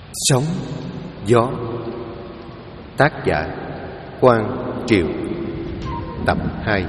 Sóng gió. Tác giả Quang Triều. Tập 2.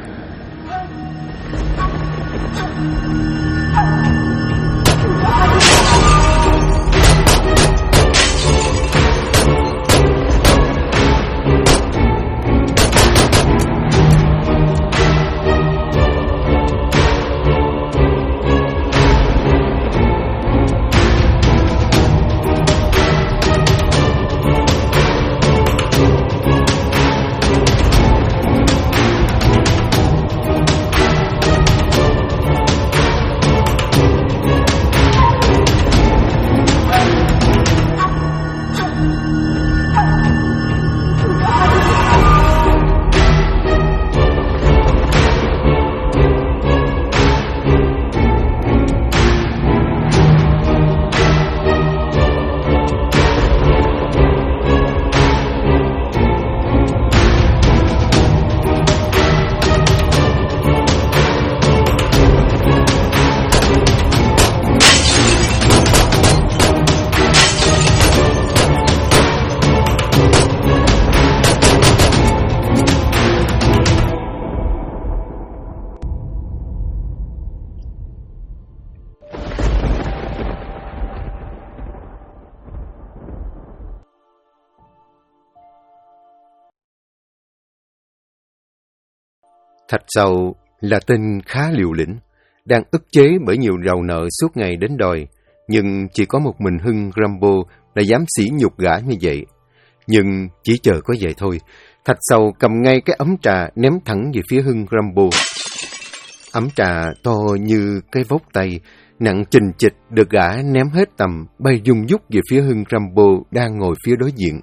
Thạch Sầu là tên khá liều lĩnh, đang ức chế bởi nhiều rầu nợ suốt ngày đến đòi, nhưng chỉ có một mình Hưng Rambo là dám sỉ nhục gã như vậy. Nhưng chỉ chờ có vậy thôi, Thạch Sầu cầm ngay cái ấm trà ném thẳng về phía Hưng Rambo. Ấm trà to như cái vốc tay, nặng chình chịch được gã ném hết tầm, bay dung dút về phía Hưng Rambo đang ngồi phía đối diện.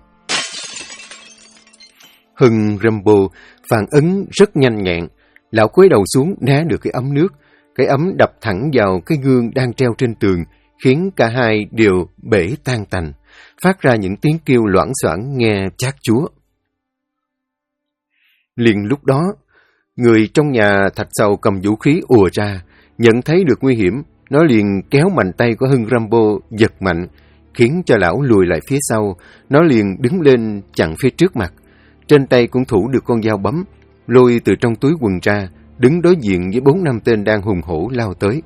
Hưng Rambo phản ứng rất nhanh nhẹn. Lão cúi đầu xuống né được cái ấm nước. Cái ấm đập thẳng vào cái gương đang treo trên tường, khiến cả hai đều bể tan tành, phát ra những tiếng kêu loảng xoảng nghe chát chúa. Liền lúc đó, người trong nhà Thạch Sầu cầm vũ khí ùa ra, nhận thấy được nguy hiểm, nó liền kéo mạnh tay của Hưng Rambo giật mạnh, khiến cho lão lùi lại phía sau. Nó liền đứng lên chặn phía trước mặt, trên tay cũng thủ được con dao bấm, lôi từ trong túi quần ra, đứng đối diện với 4-5 tên đang hùng hổ lao tới.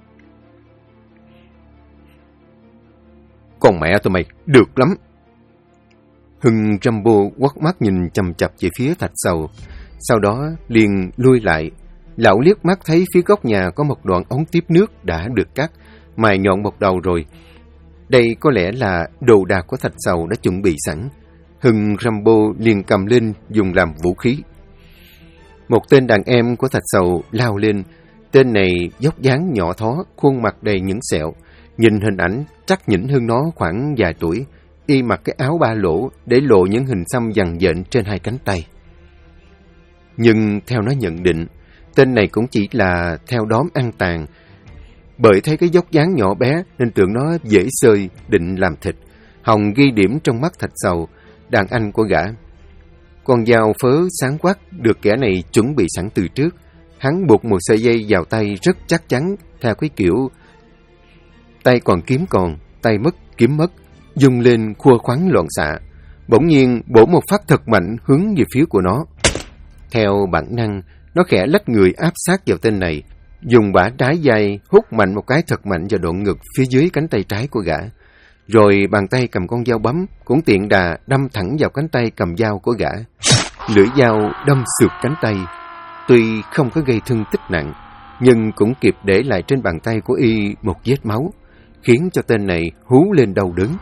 Con mẹ tụi mày, được lắm! Hưng Rambo quắt mắt nhìn chằm chằm về phía Thạch Sầu, sau đó liền lui lại. Lão liếc mắt thấy phía góc nhà có một đoạn ống tiếp nước đã được cắt, mài nhọn một đầu rồi. Đây có lẽ là đồ đạc của Thạch Sầu đã chuẩn bị sẵn. Hưng Rambo liền cầm lên dùng làm vũ khí. Một tên đàn em của Thạch Sầu lao lên. Tên này dốc dáng nhỏ thó, khuôn mặt đầy những sẹo. Nhìn hình ảnh chắc nhỉnh hơn nó khoảng vài tuổi. Y mặc cái áo ba lỗ để lộ những hình xăm dằn dện trên hai cánh tay. Nhưng theo nó nhận định, tên này cũng chỉ là theo đóm ăn tàn. Bởi thấy cái dốc dáng nhỏ bé nên tưởng nó dễ xơi, định làm thịt. Hòng ghi điểm trong mắt Thạch Sầu, đàn anh của gã. Con dao phớ sáng quắc được kẻ này chuẩn bị sẵn từ trước. Hắn buộc một sợi dây vào tay rất chắc chắn, theo cái kiểu tay còn kiếm còn, tay mất kiếm mất, dùng lên khua khoắn loạn xạ. Bỗng nhiên bổ một phát thật mạnh hướng về phía của nó. Theo bản năng, nó khẽ lách người áp sát vào tên này, dùng bả trái dây hút mạnh một cái thật mạnh vào đoạn ngực phía dưới cánh tay trái của gã. Rồi bàn tay cầm con dao bấm cũng tiện đà đâm thẳng vào cánh tay cầm dao của gã. Lưỡi dao đâm xượt cánh tay, tuy không có gây thương tích nặng, nhưng cũng kịp để lại trên bàn tay của y một vết máu, khiến cho tên này hú lên đau đớn.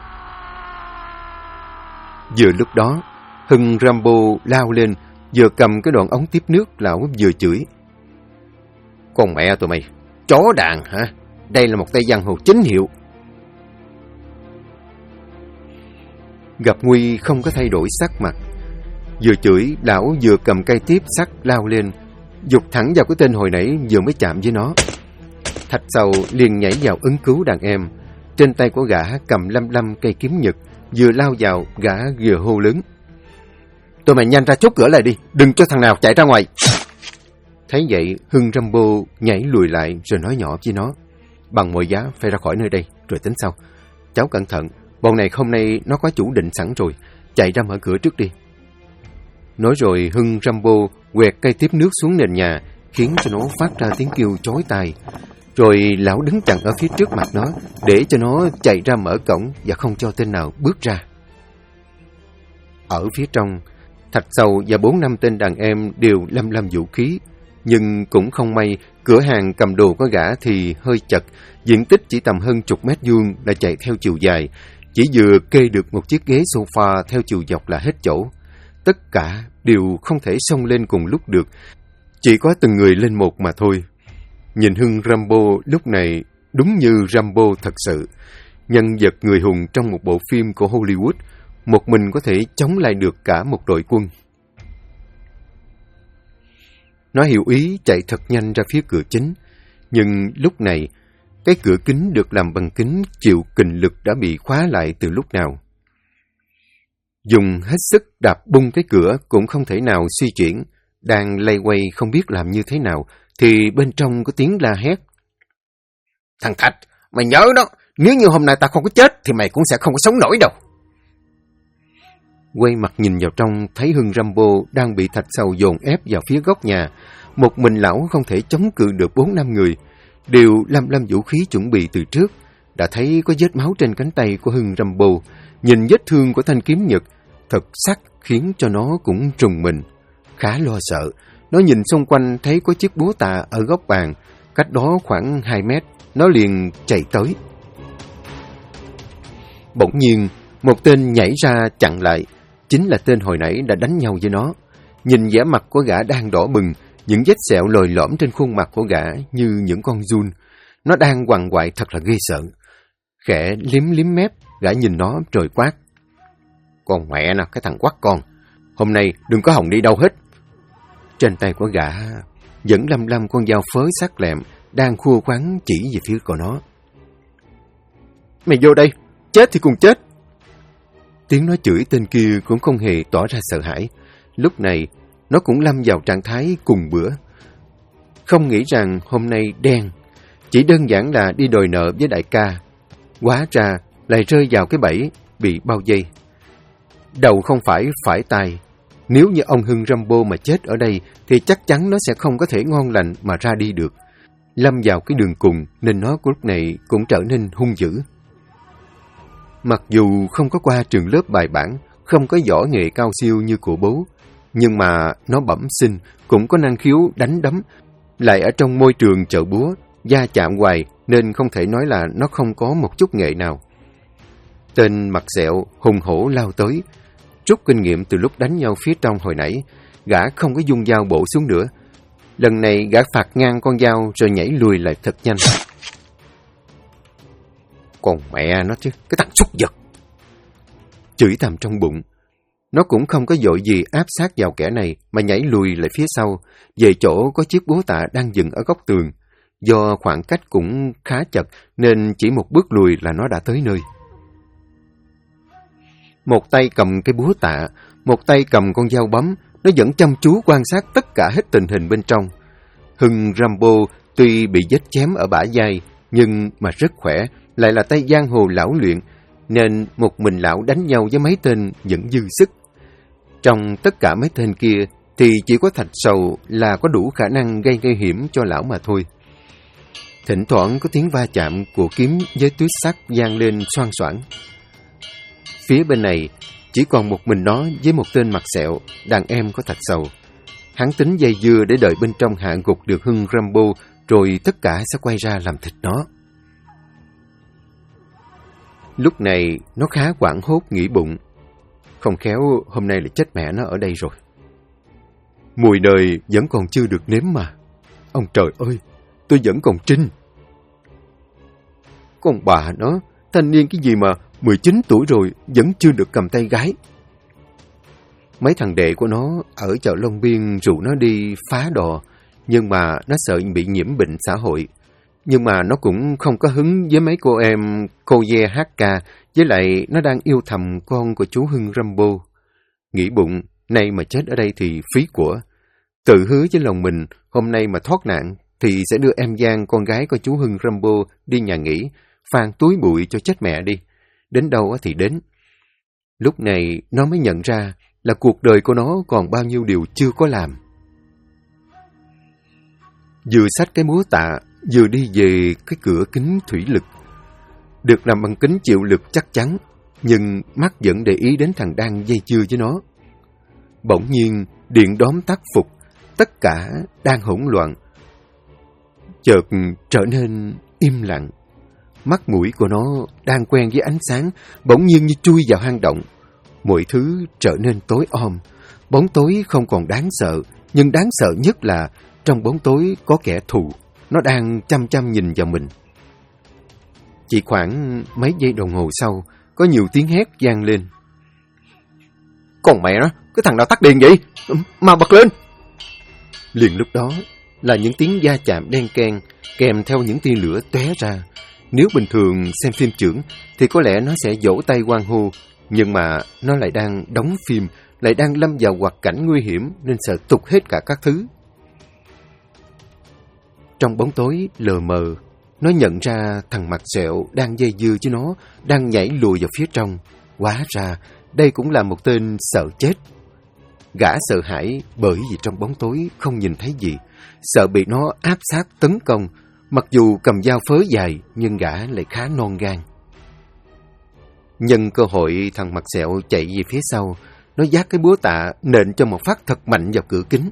Vừa lúc đó, Hưng Rambo lao lên, vừa cầm cái đoạn ống tiếp nước, lão vừa chửi. Con mẹ tụi mày, chó đàn hả? Đây là một tay giang hồ chính hiệu. Gặp nguy không có thay đổi sắc mặt. Vừa chửi, lão vừa cầm cây tiếp sắt lao lên, giục thẳng vào cái tên hồi nãy vừa mới chạm với nó. Thạch Sầu liền nhảy vào ứng cứu đàn em. Trên tay của gã cầm lăm cây kiếm nhật, vừa lao vào, gã vừa hô lớn. Tụi mày nhanh ra chốt cửa lại đi, đừng cho thằng nào chạy ra ngoài. Thấy vậy, Hưng Rambo nhảy lùi lại rồi nói nhỏ với nó. Bằng mọi giá phải ra khỏi nơi đây, rồi tính sau. Cháu cẩn thận, Bọn này hôm nay nó có chủ định sẵn rồi, chạy ra mở cửa trước đi. Nói rồi Hưng Rambo quẹt cây tiếp nước xuống nền nhà, khiến cho nó phát ra tiếng kêu chói tai. Rồi lão đứng chặn ở phía trước mặt nó, để cho nó chạy ra mở cổng và không cho tên nào bước ra. Ở phía trong, Thạch Sầu và 4-5 tên đàn em đều lăm lăm vũ khí. Nhưng cũng không may, cửa hàng cầm đồ có gã thì hơi chật, diện tích chỉ tầm hơn 10 mét vuông đã chạy theo chiều dài, chỉ vừa kê được một chiếc ghế sofa theo chiều dọc là hết chỗ. Tất cả đều không thể xông lên cùng lúc được, chỉ có từng người lên một mà thôi. Nhìn Hưng Rambo lúc này đúng như Rambo thật sự, nhân vật người hùng trong một bộ phim của Hollywood, một mình có thể chống lại được cả một đội quân. Nó hiểu ý chạy thật nhanh ra phía cửa chính, nhưng lúc này, cái cửa kính được làm bằng kính chịu kình lực đã bị khóa lại từ lúc nào. Dùng hết sức đạp bung cái cửa cũng không thể nào suy chuyển, đang lay quay không biết làm như thế nào, thì bên trong có tiếng la hét. Thằng Thạch, mày nhớ đó, nếu như hôm nay ta không có chết thì mày cũng sẽ không có sống nổi đâu. Quay mặt nhìn vào trong, thấy Hưng Rambo đang bị Thạch Sầu dồn ép vào phía góc nhà. Một mình lão không thể chống cự được 4-5 người, đều lăm lăm vũ khí chuẩn bị từ trước. Đã thấy có vết máu trên cánh tay của Hưng Rambo, nhìn vết thương của thanh kiếm nhật, thật sắc khiến cho nó cũng trùng mình. Khá lo sợ, nó nhìn xung quanh thấy có chiếc búa tạ ở góc bàn, cách đó khoảng 2 mét, nó liền chạy tới. Bỗng nhiên, một tên nhảy ra chặn lại, chính là tên hồi nãy đã đánh nhau với nó. Nhìn vẻ mặt của gã đang đỏ bừng, những vết sẹo lồi lõm trên khuôn mặt của gã như những con giun. Nó đang quằn quại thật là ghê sợ. Khẽ liếm liếm mép, gã nhìn nó rồi quát. Con mẹ nè, cái thằng quắt con, hôm nay đừng có hòng đi đâu hết. Trên tay của gã vẫn lăm lăm con dao phớ sắc lẹm, đang khua khoắn chỉ về phía của nó. Mày vô đây, chết thì cùng chết. Tiếng nói chửi tên kia cũng không hề tỏ ra sợ hãi. Lúc này, nó cũng lâm vào trạng thái cùng bữa. Không nghĩ rằng hôm nay đen, chỉ đơn giản là đi đòi nợ với đại ca. Hóa ra lại rơi vào cái bẫy, bị bao vây. Đầu không phải phải tay. Nếu như ông Hưng Rambo mà chết ở đây, thì chắc chắn nó sẽ không có thể ngon lành mà ra đi được. Lâm vào cái đường cùng, nên nó lúc này cũng trở nên hung dữ. Mặc dù không có qua trường lớp bài bản, không có võ nghệ cao siêu như của bố, nhưng mà nó bẩm sinh, cũng có năng khiếu đánh đấm, lại ở trong môi trường chợ búa, va chạm hoài nên không thể nói là nó không có một chút nghệ nào. Tên mặt sẹo hùng hổ lao tới, rút kinh nghiệm từ lúc đánh nhau phía trong hồi nãy, gã không có dung dao bổ xuống nữa. Lần này gã phạt ngang con dao rồi nhảy lùi lại thật nhanh. Còn mẹ nó chứ, cái thằng súc vật! Chửi thầm trong bụng. Nó cũng không có vội gì áp sát vào kẻ này mà nhảy lùi lại phía sau, về chỗ có chiếc búa tạ đang dựng ở góc tường. Do khoảng cách cũng khá chật nên chỉ một bước lùi là nó đã tới nơi. Một tay cầm cái búa tạ, một tay cầm con dao bấm, nó vẫn chăm chú quan sát tất cả hết tình hình bên trong. Hưng Rambo tuy bị vết chém ở bả vai, nhưng mà rất khỏe, lại là tay giang hồ lão luyện, nên một mình lão đánh nhau với mấy tên vẫn dư sức. Trong tất cả mấy tên kia, thì chỉ có Thạch Sầu là có đủ khả năng gây nguy hiểm cho lão mà thôi. Thỉnh thoảng có tiếng va chạm của kiếm với tuyết sắt vang lên xoang xoảng. Phía bên này, chỉ còn một mình nó với một tên mặt sẹo, đàn em của Thạch Sầu. Hắn tính dây dưa để đợi bên trong hạ gục được Hưng Rambo, rồi tất cả sẽ quay ra làm thịt nó. Lúc này, nó khá hoảng hốt nghĩ bụng. Không khéo hôm nay là chết mẹ nó ở đây rồi. Mùi đời vẫn còn chưa được nếm mà. Ông trời ơi, tôi vẫn còn trinh. Con bà nó, thanh niên cái gì mà 19 tuổi rồi vẫn chưa được cầm tay gái. Mấy thằng đệ của nó ở chợ Long Biên rủ nó đi phá đò, nhưng mà nó sợ bị nhiễm bệnh xã hội. Nhưng mà nó cũng không có hứng với mấy cô em cô Ye HK, với lại nó đang yêu thầm con của chú Hưng Rambo. Nghĩ bụng, nay mà chết ở đây thì phí của. Tự hứa với lòng mình, hôm nay mà thoát nạn, thì sẽ đưa em Giang, con gái của chú Hưng Rambo, đi nhà nghỉ, phang túi bụi cho chết mẹ đi. đến đâu thì đến. Lúc này nó mới nhận ra là cuộc đời của nó còn bao nhiêu điều chưa có làm. Vừa xách cái búa tạ, vừa đi về cái cửa kính thủy lực. Được làm bằng kính chịu lực chắc chắn, nhưng mắt vẫn để ý đến thằng đang dây dưa với nó. Bỗng nhiên, điện đóm tắt phục, tất cả đang hỗn loạn. Chợt trở nên im lặng. Mắt mũi của nó đang quen với ánh sáng, bỗng nhiên như chui vào hang động. Mọi thứ trở nên tối om. Bóng tối không còn đáng sợ, nhưng đáng sợ nhất là trong bóng tối có kẻ thù. Nó đang chăm chăm nhìn vào mình. Chỉ khoảng mấy giây đồng hồ sau, có nhiều tiếng hét vang lên. Còn mẹ nó, cái thằng nào tắt điện vậy? Mà bật lên! Liền lúc đó là những tiếng va chạm đen keng, kèm theo những tia lửa tóe ra. Nếu bình thường xem phim chưởng thì có lẽ nó sẽ vỗ tay hoan hô, nhưng mà nó lại đang đóng phim, lại đang lâm vào hoạt cảnh nguy hiểm nên sợ tụt hết cả các thứ. Trong bóng tối lờ mờ, nó nhận ra thằng mặt sẹo đang dây dưa với nó, đang nhảy lùi vào phía trong. Hóa ra đây cũng là một tên sợ chết. Gã sợ hãi bởi vì trong bóng tối không nhìn thấy gì, sợ bị nó áp sát tấn công. Mặc dù cầm dao phớ dài, nhưng gã lại khá non gan. Nhân cơ hội, thằng mặt sẹo chạy về phía sau, nó vác cái búa tạ nện cho một phát thật mạnh vào cửa kính.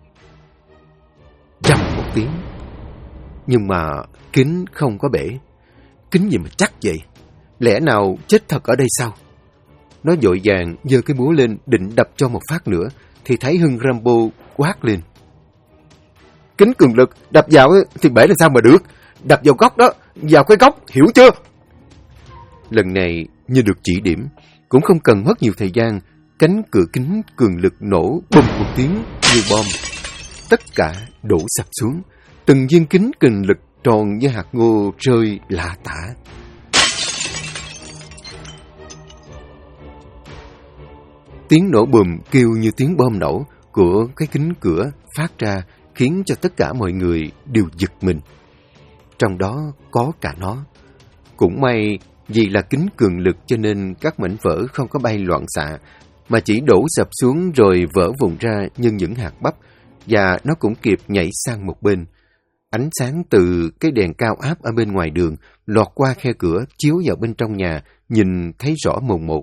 Rầm một tiếng. Nhưng mà kính không có bể. Kính gì mà chắc vậy? Lẽ nào chết thật ở đây sao? Nó vội vàng giơ cái búa lên định đập cho một phát nữa, thì thấy Hưng Rambo quát lên. Kính cường lực, đập vào thì bể làm sao mà được? Đập vào góc đó, vào cái góc, hiểu chưa? Lần này như được chỉ điểm, cũng không cần mất nhiều thời gian, cánh cửa kính cường lực nổ bùm một tiếng như bom. Tất cả đổ sập xuống, từng viên kính cường lực tròn như hạt ngô rơi lả tả. Tiếng nổ bùm kêu như tiếng bom nổ của cái kính cửa phát ra, khiến cho tất cả mọi người đều giật mình. Trong đó có cả nó. Cũng may vì là kính cường lực cho nên các mảnh vỡ không có bay loạn xạ, mà chỉ đổ sập xuống rồi vỡ vụn ra như những hạt bắp, và nó cũng kịp nhảy sang một bên. Ánh sáng từ cái đèn cao áp ở bên ngoài đường lọt qua khe cửa chiếu vào bên trong nhà, nhìn thấy rõ mồn một.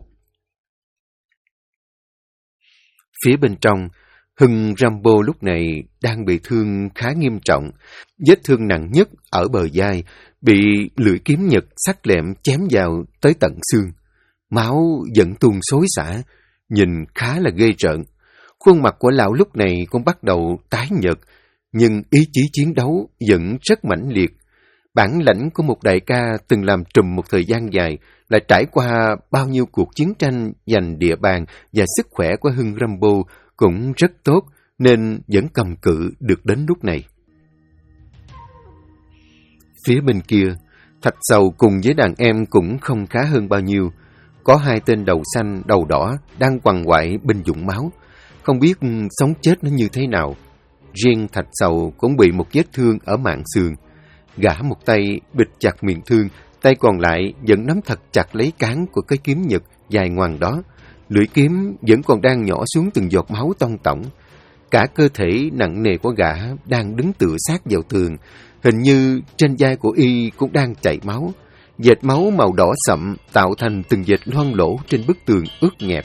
Phía bên trong, Hưng Rambo lúc này đang bị thương khá nghiêm trọng. Vết thương nặng nhất ở bờ vai, bị lưỡi kiếm nhật sắc lẹm chém vào tới tận xương. Máu vẫn tuôn xối xả, nhìn khá là ghê rợn. Khuôn mặt của lão lúc này cũng bắt đầu tái nhợt, nhưng ý chí chiến đấu vẫn rất mãnh liệt. Bản lãnh của một đại ca từng làm trùm một thời gian dài, lại trải qua bao nhiêu cuộc chiến tranh giành địa bàn, và sức khỏe của Hưng Rambo cũng rất tốt, nên vẫn cầm cự được đến lúc này. Phía bên kia, Thạch Sầu cùng với đàn em cũng không khá hơn bao nhiêu. Có hai tên đầu xanh, đầu đỏ đang quằn quại bên vũng máu, không biết sống chết nó như thế nào. Riêng Thạch Sầu cũng bị một vết thương ở mạn xương. Gã một tay bịt chặt miệng thương, tay còn lại vẫn nắm thật chặt lấy cán của cái kiếm nhật dài ngoằng đó. Lưỡi kiếm vẫn còn đang nhỏ xuống từng giọt máu tông tổng. Cả cơ thể nặng nề của gã đang đứng tựa sát vào tường. Hình như trên vai của y cũng đang chảy máu. Vệt máu màu đỏ sậm tạo thành từng vệt loang lỗ trên bức tường ướt nhẹp.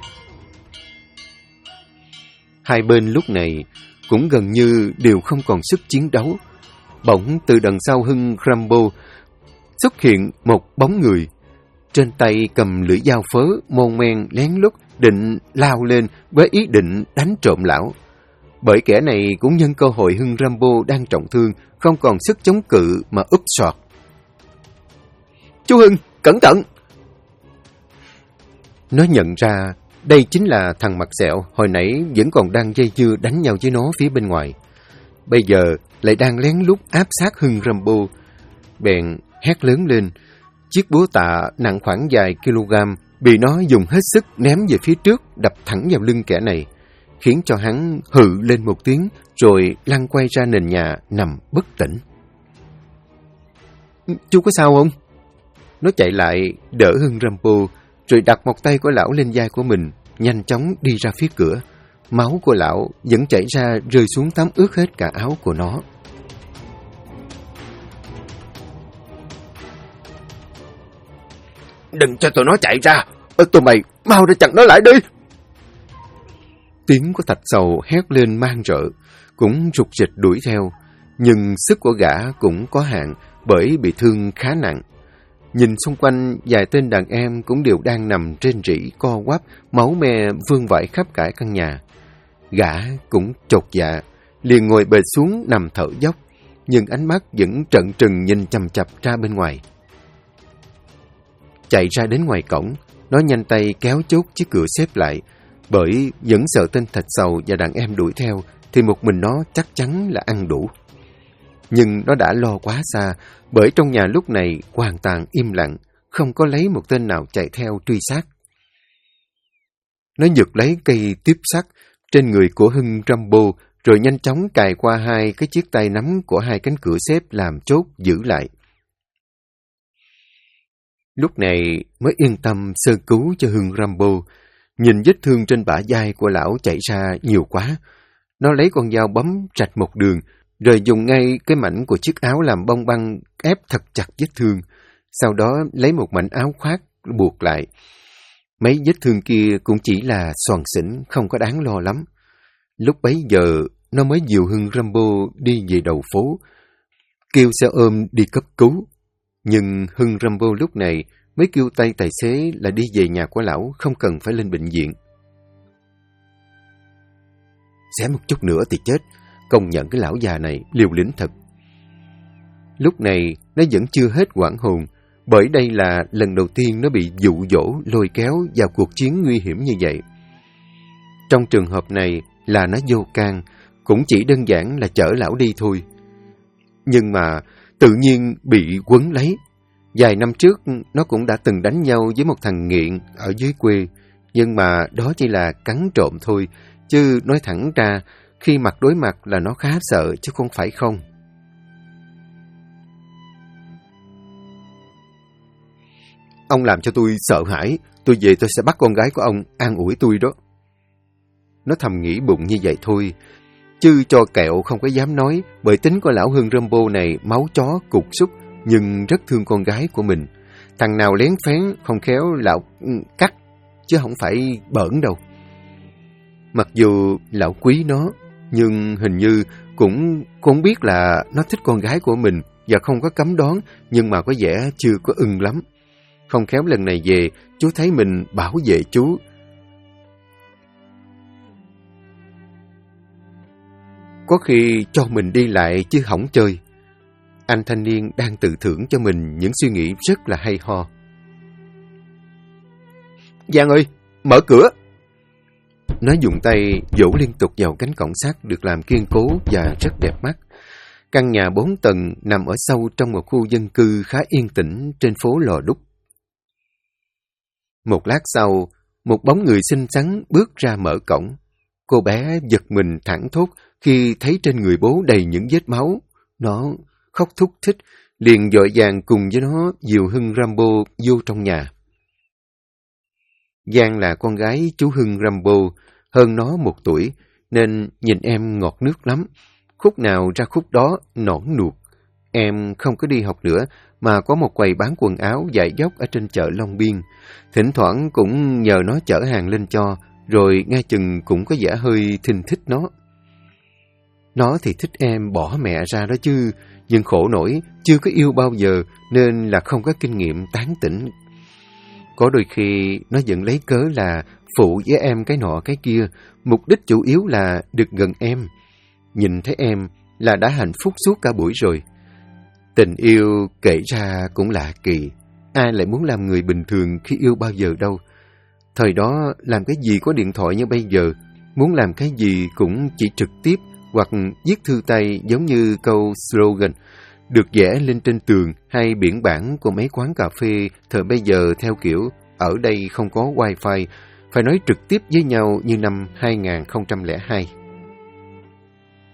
Hai bên lúc này cũng gần như đều không còn sức chiến đấu. Bỗng từ đằng sau Hưng Rambo xuất hiện một bóng người. Trên tay cầm lưỡi dao phớ, mon men lén lút định lao lên với ý định đánh trộm lão. Bởi kẻ này cũng nhân cơ hội Hưng Rambo đang trọng thương, không còn sức chống cự mà úp soạt. Chú Hưng, cẩn thận! Nó nhận ra đây chính là thằng mặt sẹo hồi nãy vẫn còn đang dây dưa đánh nhau với nó phía bên ngoài. Bây giờ lại đang lén lút áp sát Hưng Rambo. Bèn hét lớn lên. Chiếc búa tạ nặng khoảng vài kg bị nó dùng hết sức ném về phía trước, đập thẳng vào lưng kẻ này, khiến cho hắn hự lên một tiếng rồi lăn quay ra nền nhà nằm bất tỉnh. Chú có sao không? Nó chạy lại, đỡ Hưng Rambo, rồi đặt một tay của lão lên vai của mình, nhanh chóng đi ra phía cửa. Máu của lão vẫn chảy ra rơi xuống tắm ướt hết cả áo của nó. Đừng cho tụi nó chạy ra! Tụi mày mau ra chặn nó lại đi! Tiếng của Thạch Sầu hét lên man rợ, cũng rục rịch đuổi theo. Nhưng sức của gã cũng có hạn bởi bị thương khá nặng. Nhìn xung quanh, vài tên đàn em cũng đều đang nằm trên rỉ co quắp, máu me vương vãi khắp cả căn nhà. Gã cũng chột dạ, liền ngồi bệt xuống nằm thở dốc, nhưng ánh mắt vẫn trợn trừng nhìn chằm chằm ra bên ngoài. Chạy ra đến ngoài cổng, nó nhanh tay kéo chốt chiếc cửa xếp lại, bởi vẫn sợ tên Thạch Sầu và đàn em đuổi theo, thì một mình nó chắc chắn là ăn đủ. Nhưng nó đã lo quá xa, bởi trong nhà lúc này hoàn toàn im lặng, không có lấy một tên nào chạy theo truy sát. Nó giật lấy cây tiếp sắt trên người của Hưng Rambo, rồi nhanh chóng cài qua hai cái chiếc tay nắm của hai cánh cửa xếp làm chốt giữ lại. Lúc này mới yên tâm sơ cứu cho Hưng Rambo. Nhìn vết thương trên bả vai của lão chảy ra nhiều quá, nó lấy con dao bấm rạch một đường, rồi dùng ngay cái mảnh của chiếc áo làm bông băng ép thật chặt vết thương. Sau đó lấy một mảnh áo khoác buộc lại. Mấy vết thương kia cũng chỉ là xoàn xỉnh, không có đáng lo lắm. Lúc bấy giờ, nó mới dìu Hưng Rambo đi về đầu phố, kêu xe ôm đi cấp cứu. Nhưng Hưng Rambo lúc này mới kêu tay tài xế là đi về nhà của lão, không cần phải lên bệnh viện. Xé một chút nữa thì chết, công nhận cái lão già này liều lĩnh thật. Lúc này nó vẫn chưa hết hoảng hồn, bởi đây là lần đầu tiên nó bị dụ dỗ lôi kéo vào cuộc chiến nguy hiểm như vậy. Trong trường hợp này là nó vô can, cũng chỉ đơn giản là chở lão đi thôi. Nhưng mà tự nhiên bị quấn lấy. Vài năm trước nó cũng đã từng đánh nhau với một thằng nghiện ở dưới quê, nhưng mà đó chỉ là cắn trộm thôi, chứ nói thẳng ra khi mặt đối mặt là nó khá sợ chứ không phải không. Ông làm cho tôi sợ hãi, tôi về tôi sẽ bắt con gái của ông an ủi tôi đó. Nó thầm nghĩ bụng như vậy thôi, chứ cho kẹo không có dám nói, bởi tính của lão Hưng Rambo này máu chó cục súc, nhưng rất thương con gái của mình. Thằng nào lén phén không khéo lão cắt, chứ không phải bỡn đâu. Mặc dù lão quý nó, nhưng hình như cũng không biết là nó thích con gái của mình và không có cấm đoán, nhưng mà có vẻ chưa có ưng lắm. Không khéo lần này về, chú thấy mình bảo vệ chú. Có khi cho mình đi lại chứ hỏng chơi. Anh thanh niên đang tự thưởng cho mình những suy nghĩ rất là hay ho. Giang ơi, mở cửa! Nó dùng tay vỗ liên tục vào cánh cổng sắt được làm kiên cố và rất đẹp mắt. Căn nhà 4 tầng nằm ở sâu trong một khu dân cư khá yên tĩnh trên phố Lò Đúc. Một lát sau, một bóng người xinh xắn bước ra mở cổng. Cô bé giật mình thảng thốt khi thấy trên người bố đầy những vết máu. Nó khóc thúc thích, liền vội vàng cùng với nó dìu Hưng Rambo vô trong nhà. Giang là con gái chú Hưng Rambo, hơn nó 1 tuổi, nên nhìn em ngọt nước lắm. Khúc nào ra khúc đó nõn nuột. Em không có đi học nữa, mà có một quầy bán quần áo dại dốc ở trên chợ Long Biên. Thỉnh thoảng cũng nhờ nó chở hàng lên cho, rồi nghe chừng cũng có vẻ hơi thinh thích nó. Nó thì thích em bỏ mẹ ra đó chứ, nhưng khổ nổi, chưa có yêu bao giờ nên là không có kinh nghiệm tán tỉnh. Có đôi khi nó vẫn lấy cớ là phụ với em cái nọ cái kia, mục đích chủ yếu là được gần em. Nhìn thấy em là đã hạnh phúc suốt cả buổi rồi. Tình yêu kể ra cũng lạ kỳ, ai lại muốn làm người bình thường khi yêu bao giờ đâu. Thời đó làm cái gì có điện thoại như bây giờ, muốn làm cái gì cũng chỉ trực tiếp hoặc viết thư tay giống như câu slogan được vẽ lên trên tường hay biển bảng của mấy quán cà phê thời bây giờ theo kiểu ở đây không có wifi, phải nói trực tiếp với nhau như năm 2002.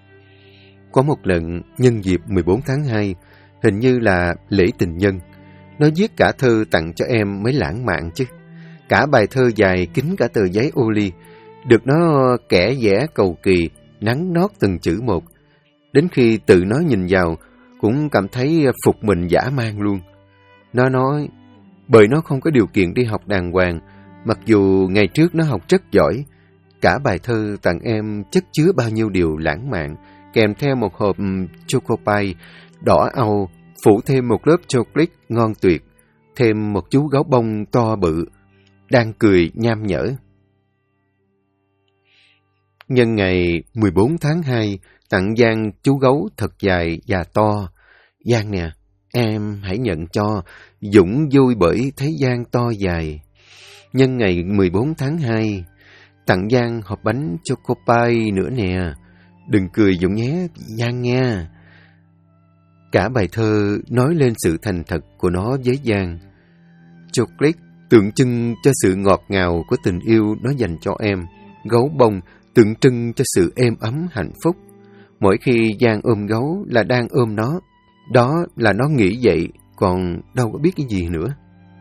Có một lần nhân dịp 14 tháng 2, hình như là lễ tình nhân, Nó viết cả thơ tặng cho em mới lãng mạn chứ. Cả bài thơ dài kín cả tờ giấy ô ly, được nó kẻ vẽ cầu kỳ, nắn nót từng chữ một. Đến khi tự nó nhìn vào, cũng cảm thấy phục mình dã man luôn. Nó nói, bởi nó không có điều kiện đi học đàng hoàng, mặc dù ngày trước nó học rất giỏi. Cả bài thơ tặng em chất chứa bao nhiêu điều lãng mạn, kèm theo một hộp choco pie đỏ au, phủ thêm một lớp chocolate ngon tuyệt, thêm một chú gấu bông to bự, đang cười nham nhở. Nhân ngày 14 tháng 2, tặng Giang chú gấu thật dài và to. Giang nè, em hãy nhận cho, Dũng vui bởi thấy Giang to dài. Nhân ngày 14 tháng 2, tặng Giang hộp bánh choco pie nữa nè. Đừng cười Dũng nhé, Giang nha. Cả bài thơ nói lên sự thành thật của nó với Giang. Chocolate tượng trưng cho sự ngọt ngào của tình yêu nó dành cho em. Gấu bông tượng trưng cho sự êm ấm hạnh phúc. Mỗi khi Giang ôm gấu là đang ôm nó. Đó là nó nghĩ vậy, còn đâu có biết cái gì nữa.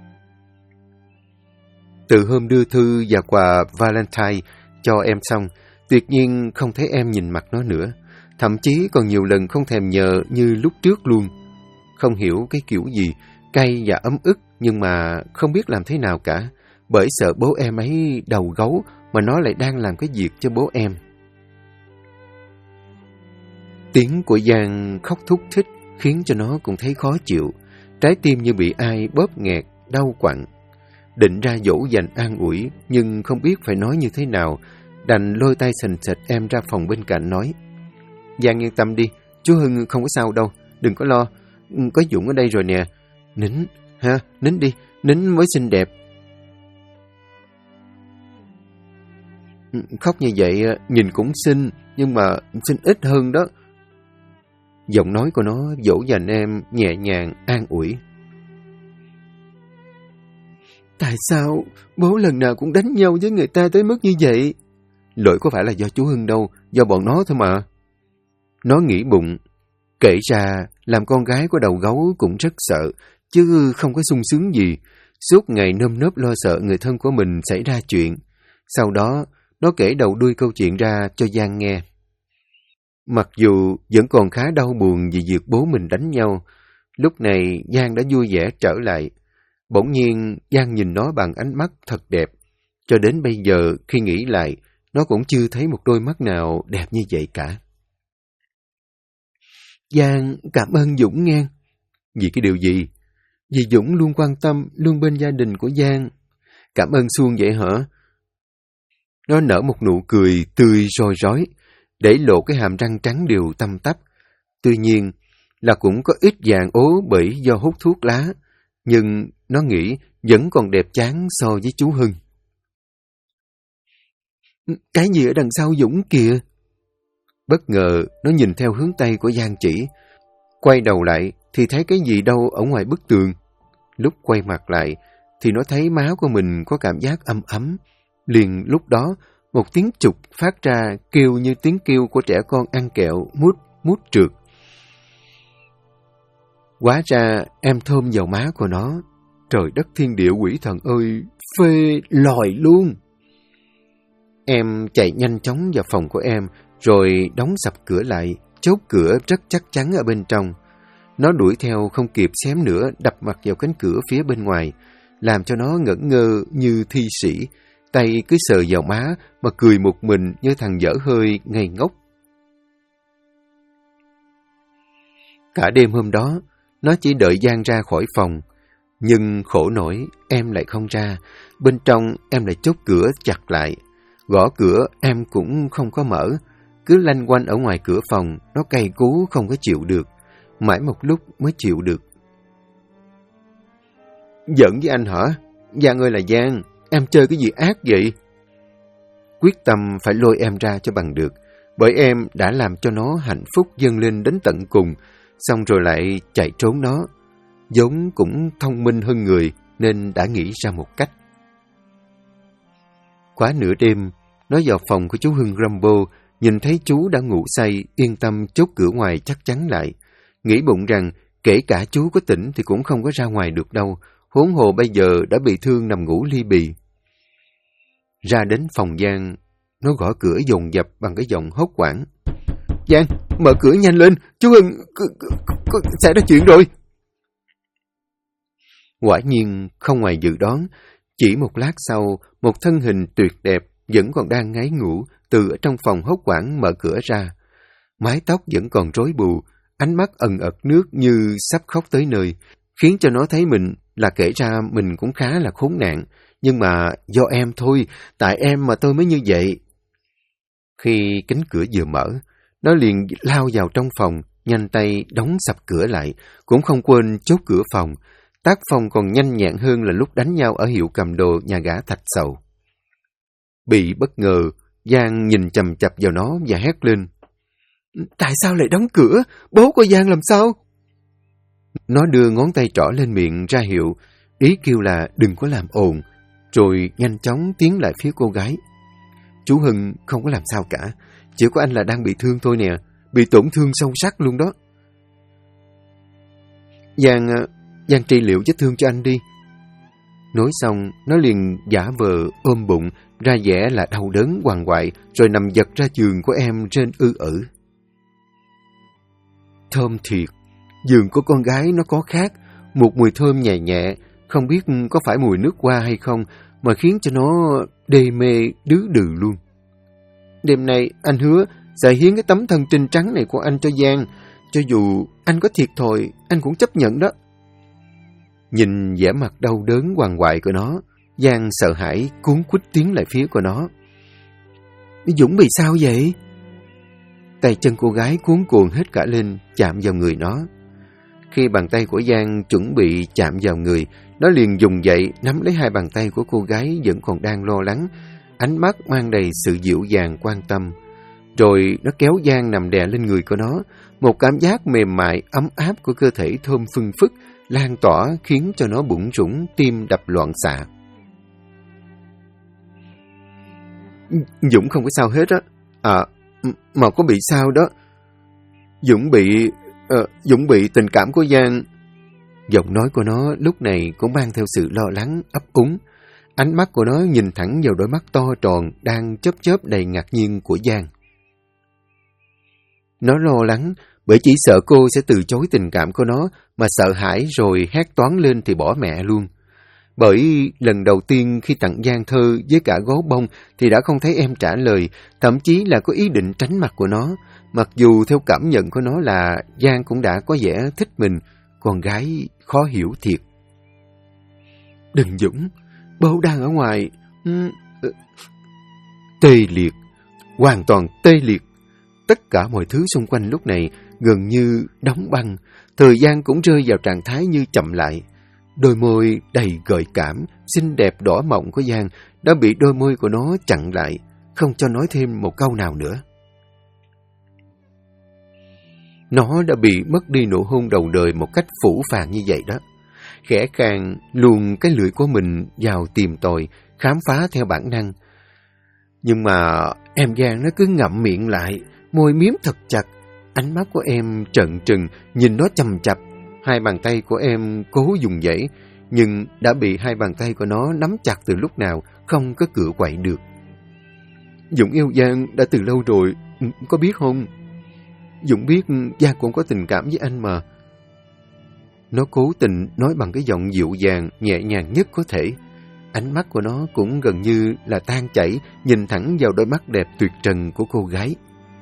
Từ hôm đưa thư và quà Valentine cho em xong, tuyệt nhiên không thấy em nhìn mặt nó nữa. Thậm chí còn nhiều lần không thèm nhờ như lúc trước luôn. Không hiểu cái kiểu gì, cay và ấm ức, nhưng mà không biết làm thế nào cả. Bởi sợ bố em ấy đầu gấu mà nó lại đang làm cái việc cho bố em. Tiếng của Giang khóc thúc thích khiến cho nó cũng thấy khó chịu. Trái tim như bị ai bóp nghẹt, đau quặn. Định ra dỗ dành an ủi, nhưng không biết phải nói như thế nào. Đành lôi tay sình sịch em ra phòng bên cạnh nói: Giang yên tâm đi, chú Hưng không có sao đâu, đừng có lo, có Dũng ở đây rồi nè. Nín, ha, nín đi, nín mới xinh đẹp. Khóc như vậy nhìn cũng xinh, nhưng mà xinh ít hơn đó. Giọng nói của nó dỗ dành em nhẹ nhàng, an ủi. Tại sao bố lần nào cũng đánh nhau với người ta tới mức như vậy? Lỗi có phải là do chú Hưng đâu, do bọn nó thôi mà. Nó nghĩ bụng, kể ra làm con gái của đầu gấu cũng rất sợ, chứ không có sung sướng gì. Suốt ngày nơm nớp lo sợ người thân của mình xảy ra chuyện. Sau đó, nó kể đầu đuôi câu chuyện ra cho Giang nghe. Mặc dù vẫn còn khá đau buồn vì việc bố mình đánh nhau, lúc này Giang đã vui vẻ trở lại. Bỗng nhiên Giang nhìn nó bằng ánh mắt thật đẹp. Cho đến bây giờ khi nghĩ lại, nó cũng chưa thấy một đôi mắt nào đẹp như vậy cả. Giang cảm ơn Dũng nghe. Vì cái điều gì? Vì Dũng luôn quan tâm, luôn bên gia đình của Giang. Cảm ơn suông vậy hả? Nó nở một nụ cười tươi roi rói, để lộ cái hàm răng trắng đều tăm tắp. Tuy nhiên là cũng có ít vàng ố bởi do hút thuốc lá, nhưng nó nghĩ vẫn còn đẹp chán so với chú Hưng. Cái gì ở đằng sau Dũng kìa? Bất ngờ nó nhìn theo hướng tay của Giang chỉ. Quay đầu lại thì thấy cái gì đâu ở ngoài bức tường. Lúc quay mặt lại thì nó thấy má của mình có cảm giác ấm ấm. Liền lúc đó một tiếng trục phát ra kêu như tiếng kêu của trẻ con ăn kẹo mút trượt. Hóa ra em thơm vào má của nó. Trời đất thiên địa quỷ thần ơi, phê lòi luôn. Em chạy nhanh chóng vào phòng của em, rồi đóng sập cửa lại, chốt cửa rất chắc chắn ở bên trong. Nó đuổi theo không kịp xém nữa, đập mặt vào cánh cửa phía bên ngoài, làm cho nó ngẩn ngơ như thi sĩ, tay cứ sờ vào má mà cười một mình như thằng dở hơi ngây ngốc. Cả đêm hôm đó, nó chỉ đợi Giang ra khỏi phòng. Nhưng khổ nổi, em lại không ra. Bên trong em lại chốt cửa chặt lại. Gõ cửa em cũng không có mở. Cứ lanh quanh ở ngoài cửa phòng, nó cay cú không có chịu được. Mãi một lúc mới chịu được. Giận với anh hả? Giang ơi là Giang, em chơi cái gì ác vậy? Quyết tâm phải lôi em ra cho bằng được. Bởi em đã làm cho nó hạnh phúc dâng lên đến tận cùng, xong rồi lại chạy trốn nó. vốn cũng thông minh hơn người nên đã nghĩ ra một cách. Quá nửa đêm, nó vào phòng của chú Hưng Rambo, nhìn thấy chú đã ngủ say, yên tâm chốt cửa ngoài chắc chắn lại. Nghĩ bụng rằng Kể cả chú có tỉnh thì cũng không có ra ngoài được đâu, huống hồ bây giờ đã bị thương nằm ngủ li bì. Ra đến phòng Giang, nó gõ cửa dồn dập bằng cái giọng hốt hoảng. Giang, mở cửa nhanh lên, chú Hưng có xảy ra chuyện rồi. Quả nhiên không ngoài dự đoán, chỉ một lát sau, một thân hình tuyệt đẹp vẫn còn đang ngáy ngủ từ ở trong phòng hốt hoảng mở cửa ra. Mái tóc vẫn còn rối bù, ánh mắt ẩn ật nước như sắp khóc tới nơi, khiến cho nó thấy mình là kể ra mình cũng khá là khốn nạn. Nhưng mà do em thôi, tại em mà tôi mới như vậy. Khi cánh cửa vừa mở, nó liền lao vào trong phòng, nhanh tay đóng sập cửa lại, cũng không quên chốt cửa phòng. Tác phong còn nhanh nhẹn hơn là lúc đánh nhau ở hiệu cầm đồ nhà gã Thạch Sầu. Bị bất ngờ, Giang nhìn chằm chằm vào nó và hét lên. Tại sao lại đóng cửa? Bố của Giang làm sao? Nó đưa ngón tay trỏ lên miệng ra hiệu, ý kêu là đừng có làm ồn, rồi nhanh chóng tiến lại phía cô gái. Chú Hưng không có làm sao cả, chỉ có anh là đang bị thương thôi nè, bị tổn thương sâu sắc luôn đó. Giang trị liệu vết thương cho anh đi. Nói xong, nó liền giả vờ ôm bụng, ra vẻ là đau đớn quằn quại, rồi nằm giật ra giường của em trên ử. Thơm thiệt, giường của con gái nó có khác, một mùi thơm nhẹ nhẹ, không biết có phải mùi nước hoa hay không, mà khiến cho nó đê mê đứ đừ luôn. Đêm nay anh hứa sẽ hiến cái tấm thân trinh trắng này của anh cho Giang, cho dù anh có thiệt thòi, anh cũng chấp nhận đó. Nhìn vẻ mặt đau đớn quằn quại của nó, Giang sợ hãi cuống quýt tiến lại phía của nó. Dũng bị sao vậy? Tay chân cô gái cuống cuồng hết cả lên, chạm vào người nó. Khi bàn tay của Giang chuẩn bị chạm vào người, nó liền dùng dậy nắm lấy hai bàn tay của cô gái vẫn còn đang lo lắng, ánh mắt mang đầy sự dịu dàng quan tâm. Rồi nó kéo Giang nằm đè lên người của nó, một cảm giác mềm mại ấm áp của cơ thể thơm phưng phức lan tỏa khiến cho nó bủn rủn, tim đập loạn xạ. Dũng không có sao hết á. Mà có bị sao đó. Dũng bị tình cảm của Giang. Giọng nói của nó lúc này cũng mang theo sự lo lắng, ấp úng. Ánh mắt của nó nhìn thẳng vào đôi mắt to tròn đang chớp chớp đầy ngạc nhiên của Giang. Nó lo lắng bởi chỉ sợ cô sẽ từ chối tình cảm của nó, mà sợ hãi rồi hét toáng lên thì bỏ mẹ luôn. Bởi lần đầu tiên khi tặng Giang thơ với cả gấu bông thì đã không thấy em trả lời, thậm chí là có ý định tránh mặt của nó, mặc dù theo cảm nhận của nó là Giang cũng đã có vẻ thích mình, con gái khó hiểu thiệt. Đừng Dũng, bố đang ở ngoài. Tê liệt, hoàn toàn tê liệt. Tất cả mọi thứ xung quanh lúc này gần như đóng băng, thời gian cũng rơi vào trạng thái như chậm lại. Đôi môi đầy gợi cảm, xinh đẹp đỏ mọng của Giang đã bị đôi môi của nó chặn lại, không cho nói thêm một câu nào nữa. Nó đã bị mất đi nụ hôn đầu đời một cách phũ phàng như vậy đó. Khẽ khàng luồn cái lưỡi của mình vào tìm tòi, khám phá theo bản năng. Nhưng mà em Giang nó cứ ngậm miệng lại, môi miếm thật chặt, ánh mắt của em trợn trừng nhìn nó chằm chằm. Hai bàn tay của em cố dùng dãy, nhưng đã bị hai bàn tay của nó nắm chặt từ lúc nào, không có cựa quậy được. Dũng yêu Giang đã từ lâu rồi, có biết không? Dũng biết Giang cũng có tình cảm với anh mà. Nó cố tình nói bằng cái giọng dịu dàng, nhẹ nhàng nhất có thể. Ánh mắt của nó cũng gần như là tan chảy, nhìn thẳng vào đôi mắt đẹp tuyệt trần của cô gái.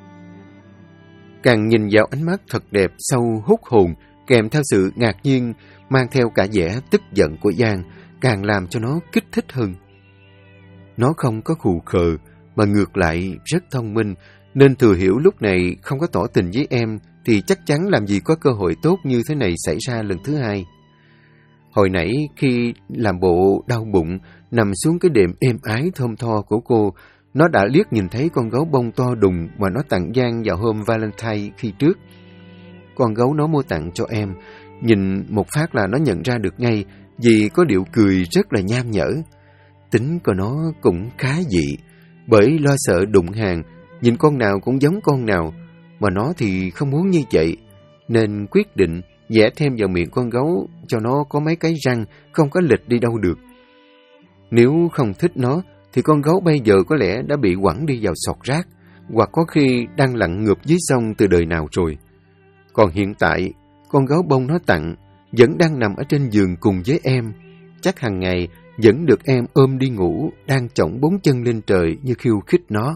Càng nhìn vào ánh mắt thật đẹp sâu hút hồn, kèm theo sự ngạc nhiên, mang theo cả vẻ tức giận của Giang, càng làm cho nó kích thích hơn. Nó không có khù khờ, mà ngược lại rất thông minh, nên thừa hiểu lúc này không có tỏ tình với em, thì chắc chắn làm gì có cơ hội tốt như thế này xảy ra lần thứ hai. Hồi nãy khi làm bộ đau bụng, nằm xuống cái đệm êm ái thơm tho của cô, nó đã liếc nhìn thấy con gấu bông to đùng mà nó tặng Giang vào hôm Valentine khi trước. Con gấu nó mua tặng cho em, nhìn một phát là nó nhận ra được ngay, vì có điệu cười rất là nham nhở. Tính của nó cũng khá dị, bởi lo sợ đụng hàng, nhìn con nào cũng giống con nào, mà nó thì không muốn như vậy, nên quyết định vẽ thêm vào miệng con gấu cho nó có mấy cái răng, không có lệch đi đâu được. Nếu không thích nó, thì con gấu bây giờ có lẽ đã bị quẳng đi vào sọt rác, hoặc có khi đang lặn ngụp dưới sông từ đời nào rồi. Còn hiện tại, con gấu bông nó tặng vẫn đang nằm ở trên giường cùng với em. Chắc hàng ngày vẫn được em ôm đi ngủ, đang chổng 4 chân lên trời như khiêu khích nó.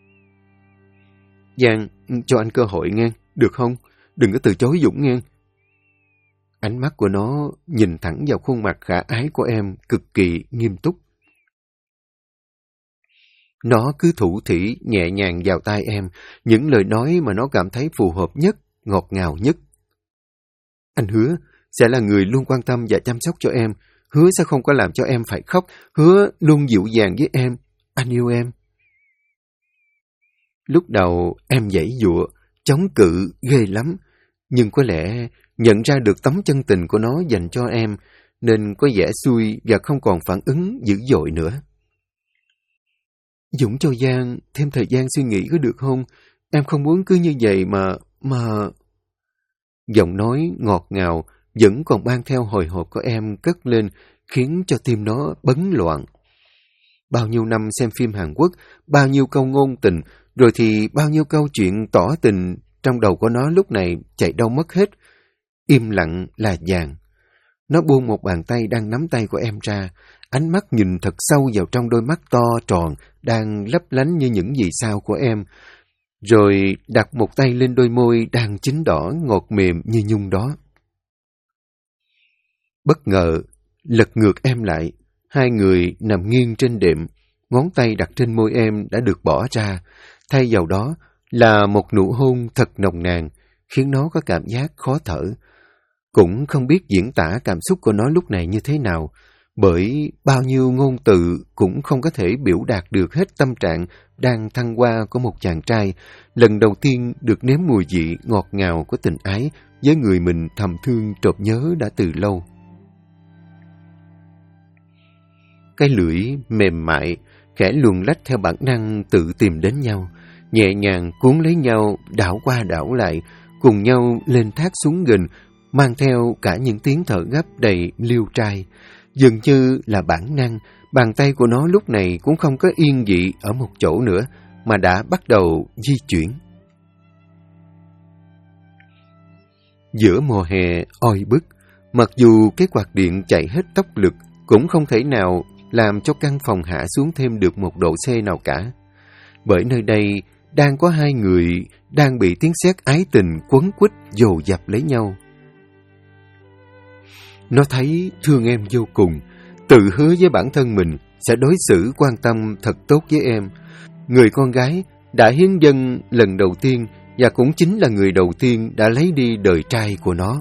Giang, cho anh cơ hội nghe, được không? Đừng có từ chối Dũng nghe. Ánh mắt của nó nhìn thẳng vào khuôn mặt khả ái của em, cực kỳ nghiêm túc. Nó cứ thủ thỉ nhẹ nhàng vào tai em, những lời nói mà nó cảm thấy phù hợp nhất, ngọt ngào nhất. Anh hứa sẽ là người luôn quan tâm và chăm sóc cho em, hứa sẽ không có làm cho em phải khóc, hứa luôn dịu dàng với em, anh yêu em. Lúc đầu em giãy giụa, chống cự ghê lắm, nhưng có lẽ nhận ra được tấm chân tình của nó dành cho em, nên có vẻ xui và không còn phản ứng dữ dội nữa. Dũng cho Giang thêm thời gian suy nghĩ có được không? Em không muốn cứ như vậy mà... Giọng nói ngọt ngào vẫn còn mang theo hồi hộp của em cất lên, khiến cho tim nó bấn loạn. Bao nhiêu năm xem phim Hàn Quốc, bao nhiêu câu ngôn tình, rồi thì bao nhiêu câu chuyện tỏ tình trong đầu của nó lúc này chạy đâu mất hết. Im lặng là vàng. Nó buông một bàn tay đang nắm tay của em ra, ánh mắt nhìn thật sâu vào trong đôi mắt to tròn đang lấp lánh như những vì sao của em, rồi đặt một tay lên đôi môi đang chín đỏ ngọt mềm như nhung đó. Bất ngờ, lật ngược em lại, hai người nằm nghiêng trên đệm, ngón tay đặt trên môi em đã được bỏ ra, thay vào đó là một nụ hôn thật nồng nàn, khiến nó có cảm giác khó thở. Cũng không biết diễn tả cảm xúc của nó lúc này như thế nào, bởi bao nhiêu ngôn từ cũng không có thể biểu đạt được hết tâm trạng đang thăng hoa của một chàng trai, lần đầu tiên được nếm mùi vị ngọt ngào của tình ái với người mình thầm thương trộm nhớ đã từ lâu. Cái lưỡi mềm mại, khẽ luồn lách theo bản năng tự tìm đến nhau, nhẹ nhàng cuốn lấy nhau, đảo qua đảo lại, cùng nhau lên thác xuống gần, mang theo cả những tiếng thở gấp đầy liêu trai. Dường như là bản năng, bàn tay của nó lúc này cũng không có yên vị ở một chỗ nữa, mà đã bắt đầu di chuyển. Giữa mùa hè oi bức, mặc dù cái quạt điện chạy hết tốc lực, cũng không thể nào làm cho căn phòng hạ xuống thêm được 1 độ C nào cả. Bởi nơi đây đang có hai người đang bị tiếng sét ái tình quấn quýt dồn dập lấy nhau. Nó thấy thương em vô cùng, tự hứa với bản thân mình sẽ đối xử quan tâm thật tốt với em. Người con gái đã hiến dâng lần đầu tiên và cũng chính là người đầu tiên đã lấy đi đời trai của nó.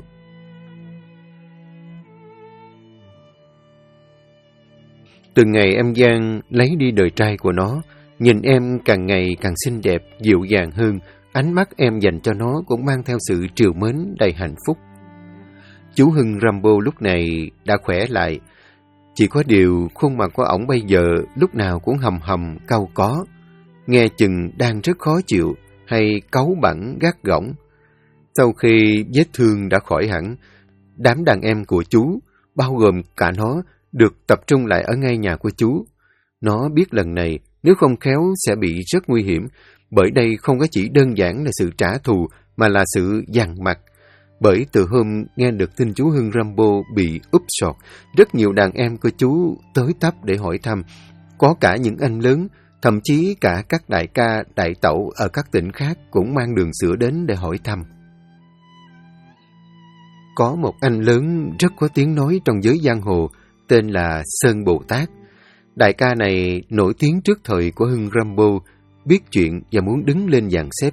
Từ ngày em Giang lấy đi đời trai của nó, nhìn em càng ngày càng xinh đẹp, dịu dàng hơn, ánh mắt em dành cho nó cũng mang theo sự trìu mến đầy hạnh phúc. Chú Hưng Rambo lúc này đã khỏe lại, chỉ có điều khuôn mặt của ổng bây giờ lúc nào cũng hầm hầm cau có, nghe chừng đang rất khó chịu hay cáu bẳn gắt gỏng. Sau khi vết thương đã khỏi hẳn, đám đàn em của chú, bao gồm cả nó, được tập trung lại ở ngay nhà của chú. Nó biết lần này nếu không khéo sẽ bị rất nguy hiểm, bởi đây không có chỉ đơn giản là sự trả thù mà là sự dằn mặt. Bởi từ hôm nghe được tin chú Hưng Rambo bị úp sọt, rất nhiều đàn em của chú tới tấp để hỏi thăm. Có cả những anh lớn, thậm chí cả các đại ca, đại tẩu ở các tỉnh khác cũng mang đường sữa đến để hỏi thăm. Có một anh lớn rất có tiếng nói trong giới giang hồ, tên là Sơn Bồ Tát. Đại ca này nổi tiếng trước thời của Hưng Rambo, biết chuyện và muốn đứng lên dàn xếp.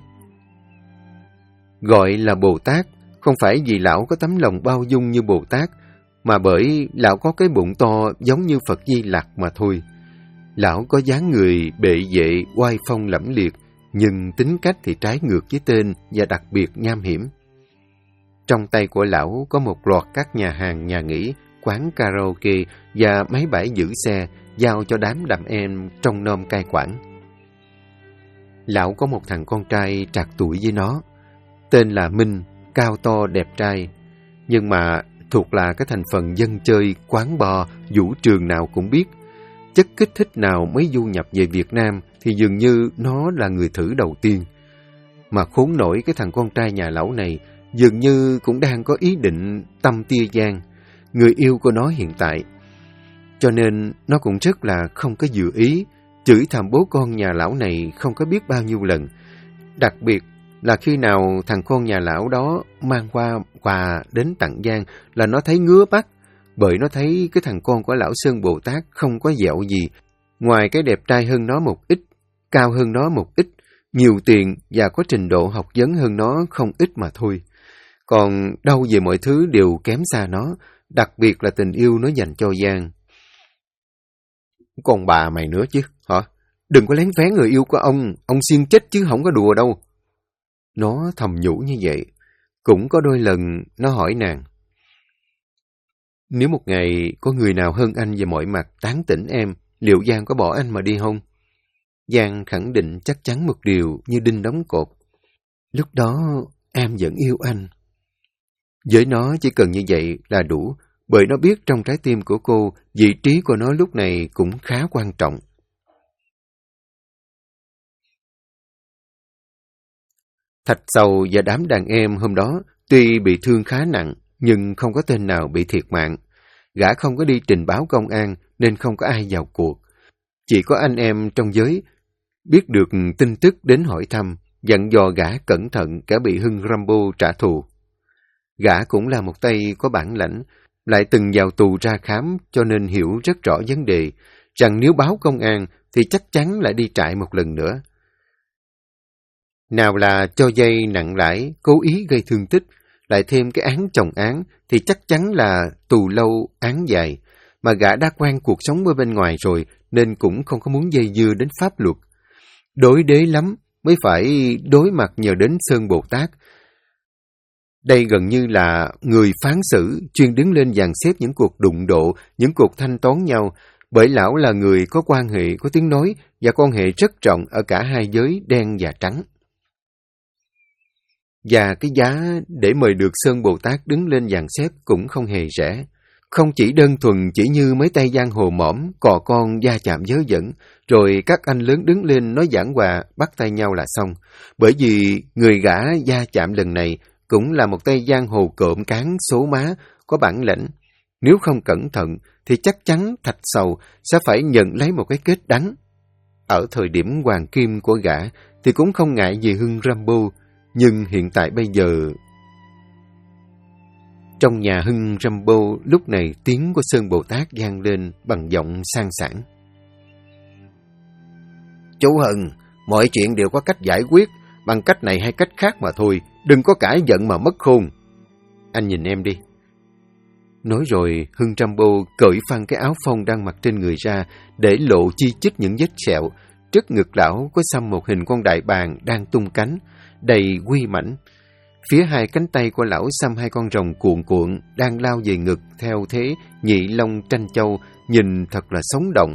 Gọi là Bồ Tát, không phải vì lão có tấm lòng bao dung như Bồ Tát, mà bởi lão có cái bụng to giống như Phật Di Lặc mà thôi. Lão có dáng người bệ vệ, oai phong lẫm liệt, nhưng tính cách thì trái ngược với tên và đặc biệt nham hiểm. Trong tay của lão có một loạt các nhà hàng, nhà nghỉ, quán karaoke và mấy bãi giữ xe giao cho đám đàn em trông nom cai quản. Lão có một thằng con trai trạc tuổi với nó, tên là Minh, cao to đẹp trai. Nhưng mà thuộc là cái thành phần dân chơi, quán bar, vũ trường nào cũng biết. Chất kích thích nào mới du nhập về Việt Nam thì dường như nó là người thử đầu tiên. Mà khốn nổi cái thằng con trai nhà lão này dường như cũng đang có ý định tâm tia Giang, người yêu của nó hiện tại. Cho nên nó cũng rất là không có dự ý, chửi thầm bố con nhà lão này không có biết bao nhiêu lần. Đặc biệt là khi nào thằng con nhà lão đó mang qua quà đến tặng Giang là nó thấy ngứa mắt, bởi nó thấy cái thằng con của lão Sơn Bồ Tát không có dẹo gì, ngoài cái đẹp trai hơn nó một ít, cao hơn nó một ít, nhiều tiền và có trình độ học vấn hơn nó không ít mà thôi. Còn đâu về mọi thứ đều kém xa nó, đặc biệt là tình yêu nó dành cho Giang. Còn bà mày nữa chứ, hả? Đừng có lén vén người yêu của ông xiên chết chứ không có đùa đâu. Nó thầm nhủ như vậy. Cũng có đôi lần nó hỏi nàng: nếu một ngày có người nào hơn anh về mọi mặt tán tỉnh em, liệu Giang có bỏ anh mà đi không? Giang khẳng định chắc chắn một điều như đinh đóng cột: lúc đó em vẫn yêu anh. Với nó chỉ cần như vậy là đủ, bởi nó biết trong trái tim của cô, vị trí của nó lúc này cũng khá quan trọng. Thạch Sầu và đám đàn em hôm đó tuy bị thương khá nặng, nhưng không có tên nào bị thiệt mạng. Gã không có đi trình báo công an nên không có ai vào cuộc. Chỉ có anh em trong giới biết được tin tức đến hỏi thăm, dặn dò gã cẩn thận kẻ bị Hưng Rambo trả thù. Gã cũng là một tay có bản lãnh, lại từng vào tù ra khám cho nên hiểu rất rõ vấn đề, rằng nếu báo công an thì chắc chắn lại đi trại một lần nữa. Nào là cho vay nặng lãi, cố ý gây thương tích, lại thêm cái án chồng án thì chắc chắn là tù lâu, án dài. Mà gã đã quen cuộc sống ở bên ngoài rồi nên cũng không có muốn dây dưa đến pháp luật. Đối đế lắm mới phải đối mặt nhờ đến Sơn Bồ Tát. Đây gần như là người phán xử chuyên đứng lên dàn xếp những cuộc đụng độ, những cuộc thanh toán nhau, bởi lão là người có quan hệ, có tiếng nói và quan hệ rất rộng ở cả hai giới đen và trắng. Và cái giá để mời được Sơn Bồ Tát đứng lên dàn xếp cũng không hề rẻ. Không chỉ đơn thuần chỉ như mấy tay giang hồ mõm, cò con va chạm vớ vẩn, rồi các anh lớn đứng lên nói giảng hòa, bắt tay nhau là xong. Bởi vì người gã va chạm lần này cũng là một tay giang hồ cộm cán số má, có bản lĩnh. Nếu không cẩn thận thì chắc chắn Thạch Sầu sẽ phải nhận lấy một cái kết đắng. Ở thời điểm hoàng kim của gã thì cũng không ngại gì Hưng Rambo, nhưng hiện tại bây giờ... Trong nhà Hưng Rambo lúc này tiếng của Sơn Bồ Tát vang lên bằng giọng sang sảng. Chú Hưng, mọi chuyện đều có cách giải quyết, bằng cách này hay cách khác mà thôi, đừng có cãi giận mà mất khôn. Anh nhìn em đi. Nói rồi Hưng Rambo cởi phăng cái áo phông đang mặc trên người ra để lộ chi chít những vết sẹo. Trước ngực lão có xăm một hình con đại bàng đang tung cánh, đầy uy mãnh. Phía hai cánh tay của lão xăm hai con rồng cuộn cuộn đang lao về ngực theo thế nhị long tranh châu, nhìn thật là sống động.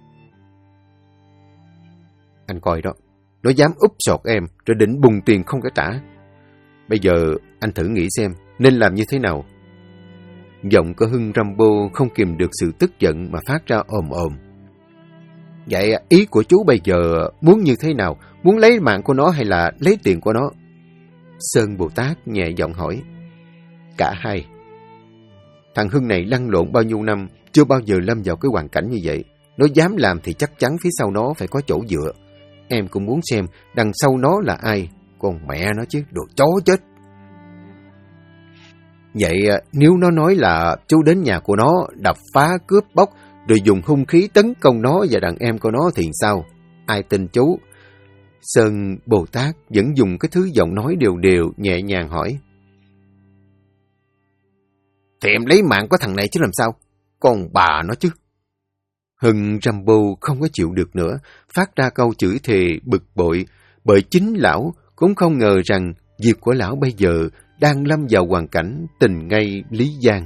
Anh coi đó, nó dám úp sọt em rồi định bùng tiền không có trả. Bây giờ anh thử nghĩ xem nên làm như thế nào. Giọng của Hưng Rambo không kìm được sự tức giận mà phát ra ồm ồm. Vậy ý của chú bây giờ muốn như thế nào? Muốn lấy mạng của nó hay là lấy tiền của nó? Sơn Bồ Tát nhẹ giọng hỏi. Cả hai. Thằng Hưng này lăn lộn bao nhiêu năm, chưa bao giờ lâm vào cái hoàn cảnh như vậy. Nó dám làm thì chắc chắn phía sau nó phải có chỗ dựa. Em cũng muốn xem đằng sau nó là ai. Con mẹ nó chứ, đồ chó chết. Vậy nếu nó nói là chú đến nhà của nó, đập phá, cướp bóc, rồi dùng hung khí tấn công nó và đàn em của nó thì sao? Ai tin chú? Sơn Bồ Tát vẫn dùng cái thứ giọng nói đều đều, nhẹ nhàng hỏi. Thì em lấy mạng của thằng này chứ làm sao? Con bà nó chứ. Hưng Rambo không có chịu được nữa, phát ra câu chửi thề bực bội, bởi chính lão cũng không ngờ rằng việc của lão bây giờ đang lâm vào hoàn cảnh tình ngay Lý Giang.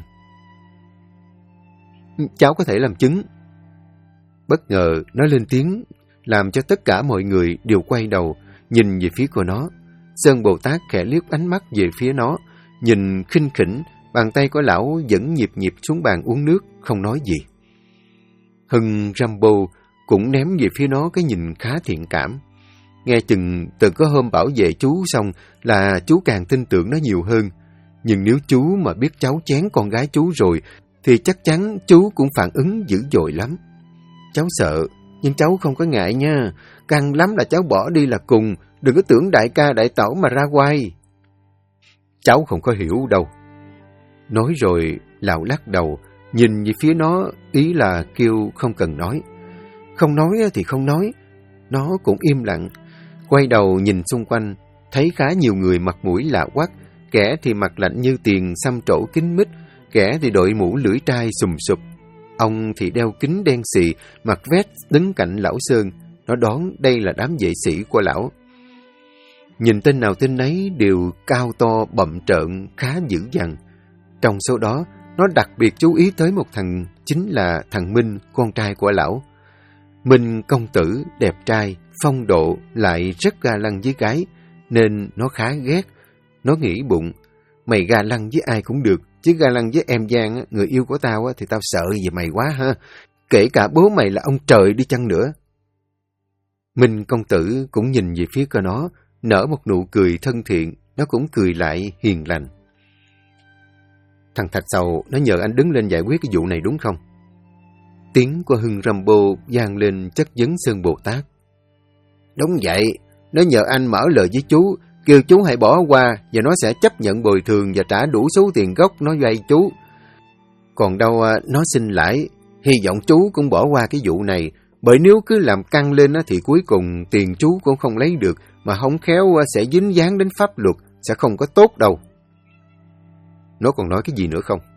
Cháu có thể làm chứng. Bất ngờ nó lên tiếng, làm cho tất cả mọi người đều quay đầu, nhìn về phía của nó. Sơn Bồ Tát khẽ liếc ánh mắt về phía nó, nhìn khinh khỉnh Bàn tay của lão vẫn nhịp nhịp xuống bàn uống nước, không nói gì. Hưng Rambo cũng ném về phía nó cái nhìn khá thiện cảm. Nghe chừng từ có hôm bảo vệ chú xong là chú càng tin tưởng nó nhiều hơn. Nhưng nếu chú mà biết cháu chén con gái chú rồi, thì chắc chắn chú cũng phản ứng dữ dội lắm. Cháu sợ, nhưng cháu không có ngại nha. Căng lắm là cháu bỏ đi là cùng, đừng có tưởng đại ca đại tẩu mà ra quay. Cháu không có hiểu đâu. Nói rồi, lão lắc đầu, nhìn về phía nó, ý là kêu không cần nói. Không nói thì không nói. Nó cũng im lặng, quay đầu nhìn xung quanh, thấy khá nhiều người mặt mũi lạ quắc, kẻ thì mặt lạnh như tiền xăm trổ kín mít, kẻ thì đội mũ lưỡi trai sùm sụp. Ông thì đeo kính đen xì, mặc vest đứng cạnh lão Sơn. Nó đoán đây là đám vệ sĩ của lão. Nhìn tên nào tên nấy đều cao to bậm trợn, khá dữ dằn. Trong số đó, nó đặc biệt chú ý tới một thằng, chính là thằng Minh, con trai của lão. Minh công tử, đẹp trai, phong độ, lại rất ga lăng với gái, nên nó khá ghét. Nó nghĩ bụng, mày ga lăng với ai cũng được, chứ ga lăng với em Giang, người yêu của tao, thì tao sợ về mày quá ha. Kể cả bố mày là ông trời đi chăng nữa. Minh công tử cũng nhìn về phía của nó, nở một nụ cười thân thiện, nó cũng cười lại hiền lành. Thằng Thạch Sầu, nó nhờ anh đứng lên giải quyết cái vụ này đúng không? Tiếng của Hưng Rambo vang lên chất vấn Sơn Bồ Tát. Đúng vậy, nó nhờ anh mở lời với chú, kêu chú hãy bỏ qua và nó sẽ chấp nhận bồi thường và trả đủ số tiền gốc nó vay chú. Còn đâu nó xin lãi, hy vọng chú cũng bỏ qua cái vụ này, bởi nếu cứ làm căng lên thì cuối cùng tiền chú cũng không lấy được, mà không khéo sẽ dính dáng đến pháp luật, sẽ không có tốt đâu. Nó còn nói cái gì nữa không?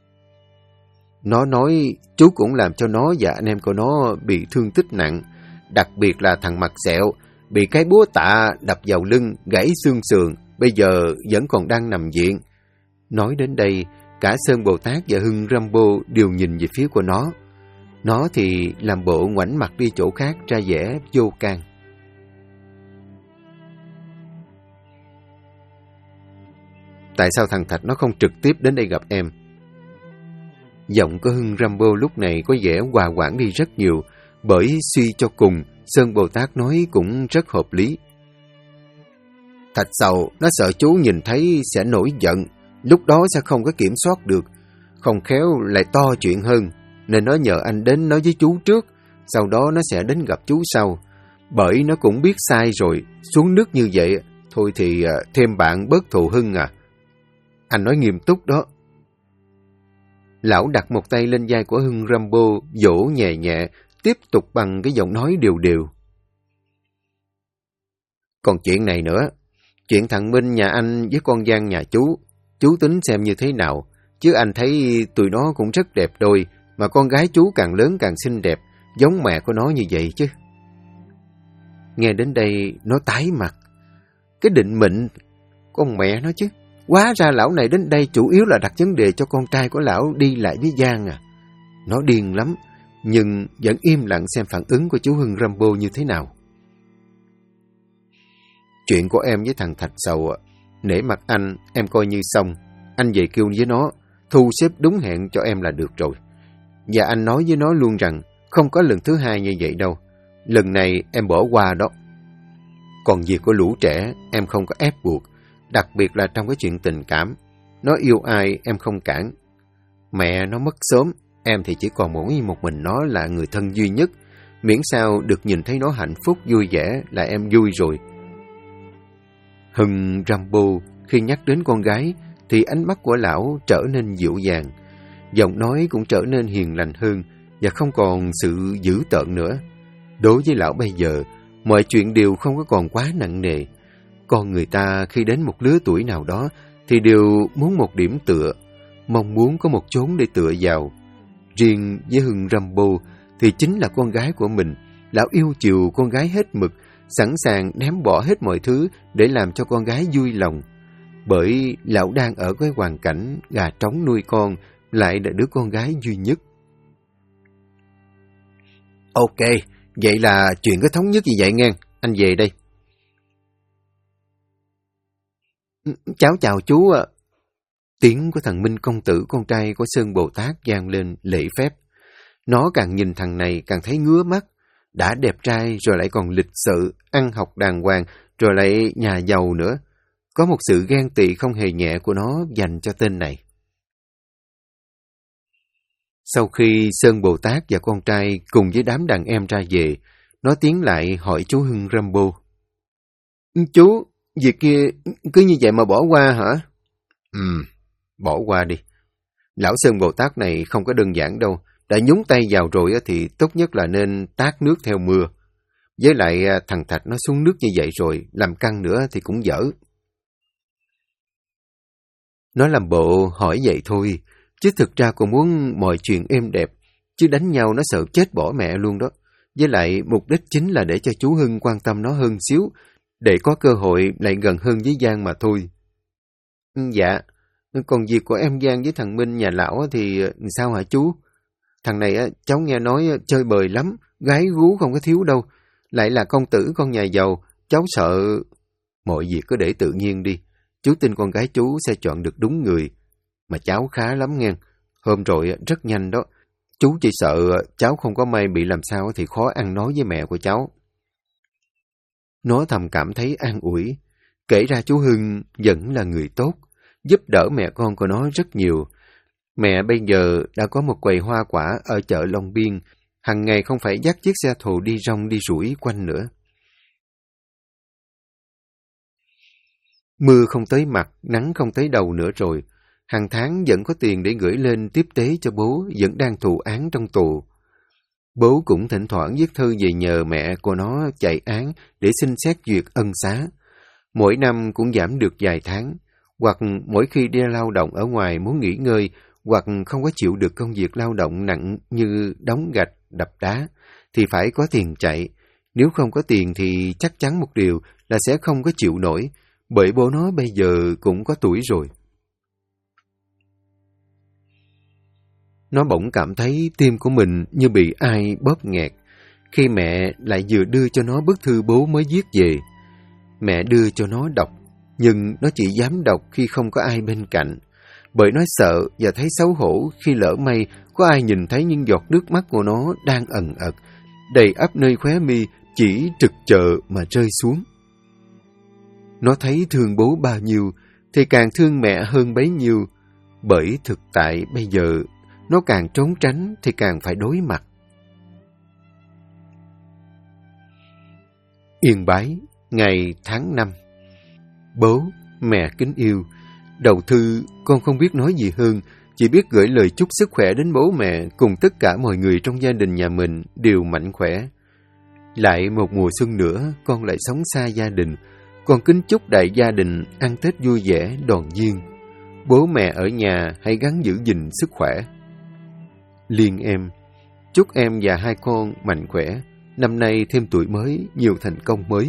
Nó nói chú cũng làm cho nó và anh em của nó bị thương tích nặng, đặc biệt là thằng Mặt Sẹo, bị cái búa tạ đập vào lưng, gãy xương sườn, bây giờ vẫn còn đang nằm viện. Nói đến đây, cả Sơn Bồ Tát và Hưng Rambo đều nhìn về phía của nó. Nó thì làm bộ ngoảnh mặt đi chỗ khác, ra vẻ vô can. Tại sao thằng Thạch nó không trực tiếp đến đây gặp em? Giọng của Hưng Rambo lúc này có vẻ hòa hoãn đi rất nhiều, bởi suy cho cùng, Sơn Bồ Tát nói cũng rất hợp lý. Thạch Sầu, nó sợ chú nhìn thấy sẽ nổi giận, lúc đó sẽ không có kiểm soát được, không khéo lại to chuyện hơn, nên nó nhờ anh đến nói với chú trước, sau đó nó sẽ đến gặp chú sau. Bởi nó cũng biết sai rồi, xuống nước như vậy, thôi thì thêm bạn bớt thù Hưng à. Anh nói nghiêm túc đó. Lão đặt một tay lên vai của Hưng Rambo, vỗ nhẹ nhẹ, tiếp tục bằng cái giọng nói đều đều. Còn chuyện này nữa, chuyện thằng Minh nhà anh với con Giang nhà chú tính xem như thế nào, chứ anh thấy tụi nó cũng rất đẹp đôi, mà con gái chú càng lớn càng xinh đẹp, giống mẹ của nó như vậy chứ. Nghe đến đây, nó tái mặt. Cái định mệnh, con mẹ nó chứ. Hóa ra lão này đến đây chủ yếu là đặt vấn đề cho con trai của lão đi lại với Giang à. Nó điên lắm, nhưng vẫn im lặng xem phản ứng của chú Hưng Rambo như thế nào. Chuyện của em với thằng Thạch Sầu, nể mặt anh, em coi như xong. Anh về kêu với nó, thu xếp đúng hẹn cho em là được rồi. Và anh nói với nó luôn rằng, không có lần thứ hai như vậy đâu. Lần này em bỏ qua đó. Còn việc của lũ trẻ, em không có ép buộc. Đặc biệt là trong cái chuyện tình cảm. Nó yêu ai, em không cản. Mẹ nó mất sớm, em thì chỉ còn mỗi một mình nó là người thân duy nhất. Miễn sao được nhìn thấy nó hạnh phúc, vui vẻ là em vui rồi. Hưng Rambo khi nhắc đến con gái thì ánh mắt của lão trở nên dịu dàng. Giọng nói cũng trở nên hiền lành hơn và không còn sự dữ tợn nữa. Đối với lão bây giờ, mọi chuyện đều không có còn quá nặng nề. Con người ta khi đến một lứa tuổi nào đó thì đều muốn một điểm tựa, mong muốn có một chốn để tựa vào. Riêng với Hưng Rambo thì chính là con gái của mình. Lão yêu chiều con gái hết mực, sẵn sàng ném bỏ hết mọi thứ để làm cho con gái vui lòng. Bởi lão đang ở cái hoàn cảnh gà trống nuôi con, lại là đứa con gái duy nhất. Ok, vậy là chuyện có thống nhất như vậy nghe, anh về đây. Cháu chào chú ạ. Tiếng của thằng Minh công tử con trai của Sơn Bồ Tát vang lên lễ phép. Nó càng nhìn thằng này càng thấy ngứa mắt. Đã đẹp trai rồi lại còn lịch sự, ăn học đàng hoàng, rồi lại nhà giàu nữa. Có một sự ghen tị không hề nhẹ của nó dành cho tên này. Sau khi Sơn Bồ Tát và con trai cùng với đám đàn em ra về, nó tiến lại hỏi chú Hưng Rambo. Chú, việc kia cứ như vậy mà bỏ qua hả? Bỏ qua đi. Lão Sơn Bồ Tát này không có đơn giản đâu. Đã nhúng tay vào rồi thì tốt nhất là nên tát nước theo mưa. Với lại thằng Thạch nó xuống nước như vậy rồi, làm căng nữa thì cũng dở. Nó làm bộ hỏi vậy thôi, chứ thực ra còn muốn mọi chuyện êm đẹp, chứ đánh nhau nó sợ chết bỏ mẹ luôn đó. Với lại mục đích chính là để cho chú Hưng quan tâm nó hơn xíu, để có cơ hội lại gần hơn với Giang mà thôi. Dạ, còn việc của em Giang với thằng Minh nhà lão thì sao hả chú? Thằng này cháu nghe nói chơi bời lắm, gái gú không có thiếu đâu. Lại là công tử con nhà giàu, cháu sợ... Mọi việc cứ để tự nhiên đi. Chú tin con gái chú sẽ chọn được đúng người. Mà cháu khá lắm nghe. Hôm rồi rất nhanh đó. Chú chỉ sợ cháu không có may bị làm sao thì khó ăn nói với mẹ của cháu. Nó thầm cảm thấy an ủi. Kể ra chú Hưng vẫn là người tốt, giúp đỡ mẹ con của nó rất nhiều. Mẹ bây giờ đã có một quầy hoa quả ở chợ Long Biên, hằng ngày không phải dắt chiếc xe thồ đi rong đi rủi quanh nữa. Mưa không tới mặt, nắng không tới đầu nữa rồi. Hàng tháng vẫn có tiền để gửi lên tiếp tế cho bố, vẫn đang thụ án trong tù. Bố cũng thỉnh thoảng viết thư về nhờ mẹ của nó chạy án để xin xét duyệt ân xá. Mỗi năm cũng giảm được vài tháng, hoặc mỗi khi đi lao động ở ngoài muốn nghỉ ngơi, hoặc không có chịu được công việc lao động nặng như đóng gạch, đập đá, thì phải có tiền chạy. Nếu không có tiền thì chắc chắn một điều là sẽ không có chịu nổi, bởi bố nó bây giờ cũng có tuổi rồi. Nó bỗng cảm thấy tim của mình như bị ai bóp nghẹt, khi mẹ lại vừa đưa cho nó bức thư bố mới viết về. Mẹ đưa cho nó đọc, nhưng nó chỉ dám đọc khi không có ai bên cạnh, bởi nó sợ và thấy xấu hổ khi lỡ may có ai nhìn thấy những giọt nước mắt của nó đang ẩn ật, đầy ắp nơi khóe mi, chỉ trực chờ mà rơi xuống. Nó thấy thương bố bao nhiêu, thì càng thương mẹ hơn bấy nhiêu, bởi thực tại bây giờ nó càng trốn tránh thì càng phải đối mặt. Yên Bái, ngày tháng 5. Bố, mẹ kính yêu, đầu thư con không biết nói gì hơn, chỉ biết gửi lời chúc sức khỏe đến bố mẹ cùng tất cả mọi người trong gia đình nhà mình đều mạnh khỏe. Lại một mùa xuân nữa, con lại sống xa gia đình. Con kính chúc đại gia đình ăn Tết vui vẻ, đoàn viên. Bố mẹ ở nhà hãy gắng giữ gìn sức khỏe. Liên em, chúc em và hai con mạnh khỏe, năm nay thêm tuổi mới, nhiều thành công mới.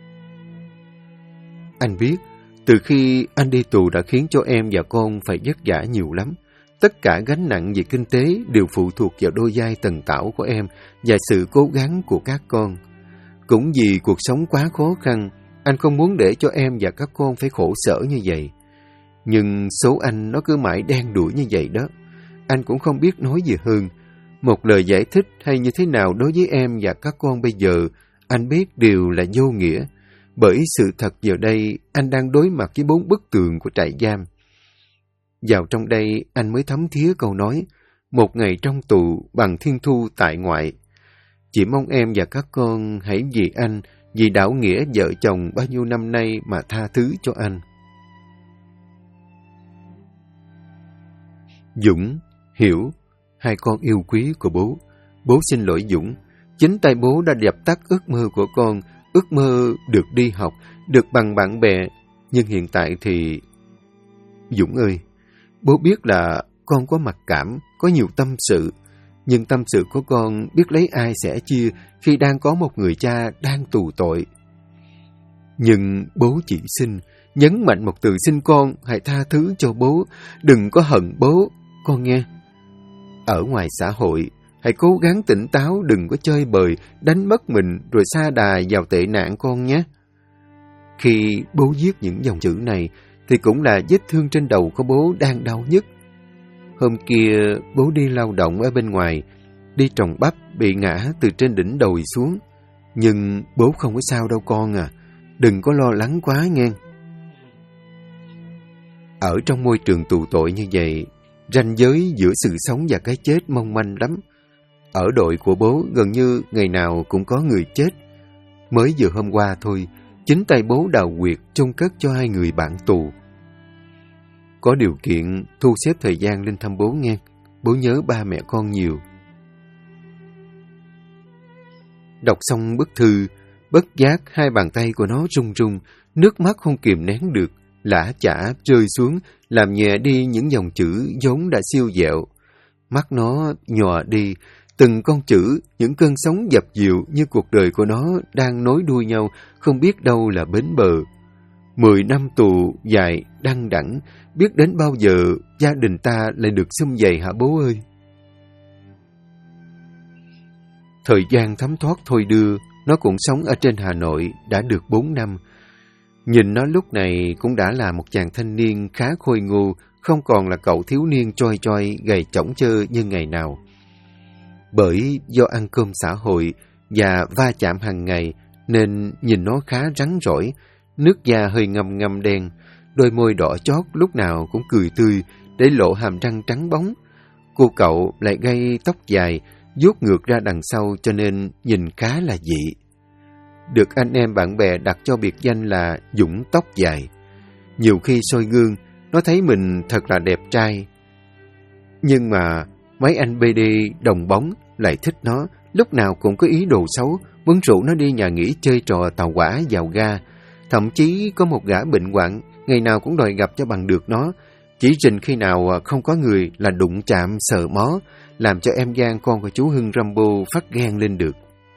Anh biết, từ khi anh đi tù đã khiến cho em và con phải vất vả nhiều lắm. Tất cả gánh nặng về kinh tế đều phụ thuộc vào đôi vai tần tảo của em và sự cố gắng của các con. Cũng vì cuộc sống quá khó khăn, anh không muốn để cho em và các con phải khổ sở như vậy. Nhưng số anh nó cứ mãi đen đuổi như vậy đó. Anh cũng không biết nói gì hơn. Một lời giải thích hay như thế nào đối với em và các con bây giờ, anh biết đều là vô nghĩa. Bởi sự thật giờ đây, anh đang đối mặt với 4 bức tường của trại giam. Vào trong đây, anh mới thấm thía câu nói, một ngày trong tù bằng thiên thu tại ngoại. Chỉ mong em và các con hãy vì anh, vì đạo nghĩa vợ chồng bao nhiêu năm nay mà tha thứ cho anh. Dũng, Hiểu, hai con yêu quý của bố. Bố xin lỗi Dũng. Chính tay bố đã dập tắt ước mơ của con, ước mơ được đi học, được bằng bạn bè. Nhưng hiện tại thì... Dũng ơi, bố biết là con có mặc cảm, có nhiều tâm sự. Nhưng tâm sự của con biết lấy ai sẻ chia khi đang có một người cha đang tù tội. Nhưng bố chỉ xin, nhấn mạnh một từ xin con, hãy tha thứ cho bố, đừng có hận bố, con nghe. Ở ngoài xã hội, hãy cố gắng tỉnh táo, đừng có chơi bời, đánh mất mình rồi sa đà vào tệ nạn con nhé. Khi bố viết những dòng chữ này, thì cũng là vết thương trên đầu của bố đang đau nhất. Hôm kia bố đi lao động ở bên ngoài, đi trồng bắp bị ngã từ trên đỉnh đồi xuống. Nhưng bố không có sao đâu con à, đừng có lo lắng quá nghe. Ở trong môi trường tù tội như vậy, ranh giới giữa sự sống và cái chết mong manh lắm. Ở đội của bố gần như ngày nào cũng có người chết. Mới vừa hôm qua thôi, chính tay bố đào huyệt chôn cất cho 2 người bạn tù. Có điều kiện thu xếp thời gian lên thăm bố nghe, bố nhớ ba mẹ con nhiều. Đọc xong bức thư, bất giác 2 bàn tay của nó run run, nước mắt không kìm nén được, lã chả rơi xuống, làm nhẹ đi những dòng chữ vốn đã siêu dẹo. Mắt nó nhòa đi, từng con chữ, những cơn sóng dập dìu như cuộc đời của nó đang nối đuôi nhau, không biết đâu là bến bờ. 10 năm tù dài đăng đẳng, biết đến bao giờ gia đình ta lại được sum vầy hả bố ơi? Thời gian thấm thoát thôi đưa, nó cũng sống ở trên Hà Nội đã được 4 năm. Nhìn nó lúc này cũng đã là một chàng thanh niên khá khôi ngô, không còn là cậu thiếu niên choi choi gầy chỏng chơ như ngày nào. Bởi do ăn cơm xã hội và va chạm hàng ngày nên nhìn nó khá rắn rỏi, nước da hơi ngâm ngâm đen, đôi môi đỏ chót lúc nào cũng cười tươi để lộ hàm răng trắng bóng. Cô cậu lại gây tóc dài, vuốt ngược ra đằng sau cho nên nhìn khá là dị. Được anh em bạn bè đặt cho biệt danh là Dũng tóc dài. Nhiều khi soi gương, nó thấy mình thật là đẹp trai. Nhưng mà mấy anh BD đồng bóng lại thích nó, lúc nào cũng có ý đồ xấu, muốn rủ nó đi nhà nghỉ chơi trò tàu hỏa vào ga. Thậm chí có một gã bệnh hoạn, ngày nào cũng đòi gặp cho bằng được nó. Chỉ rình khi nào không có người là đụng chạm sờ mó, làm cho em Giang con của chú Hưng Rambo phát ghen lên được.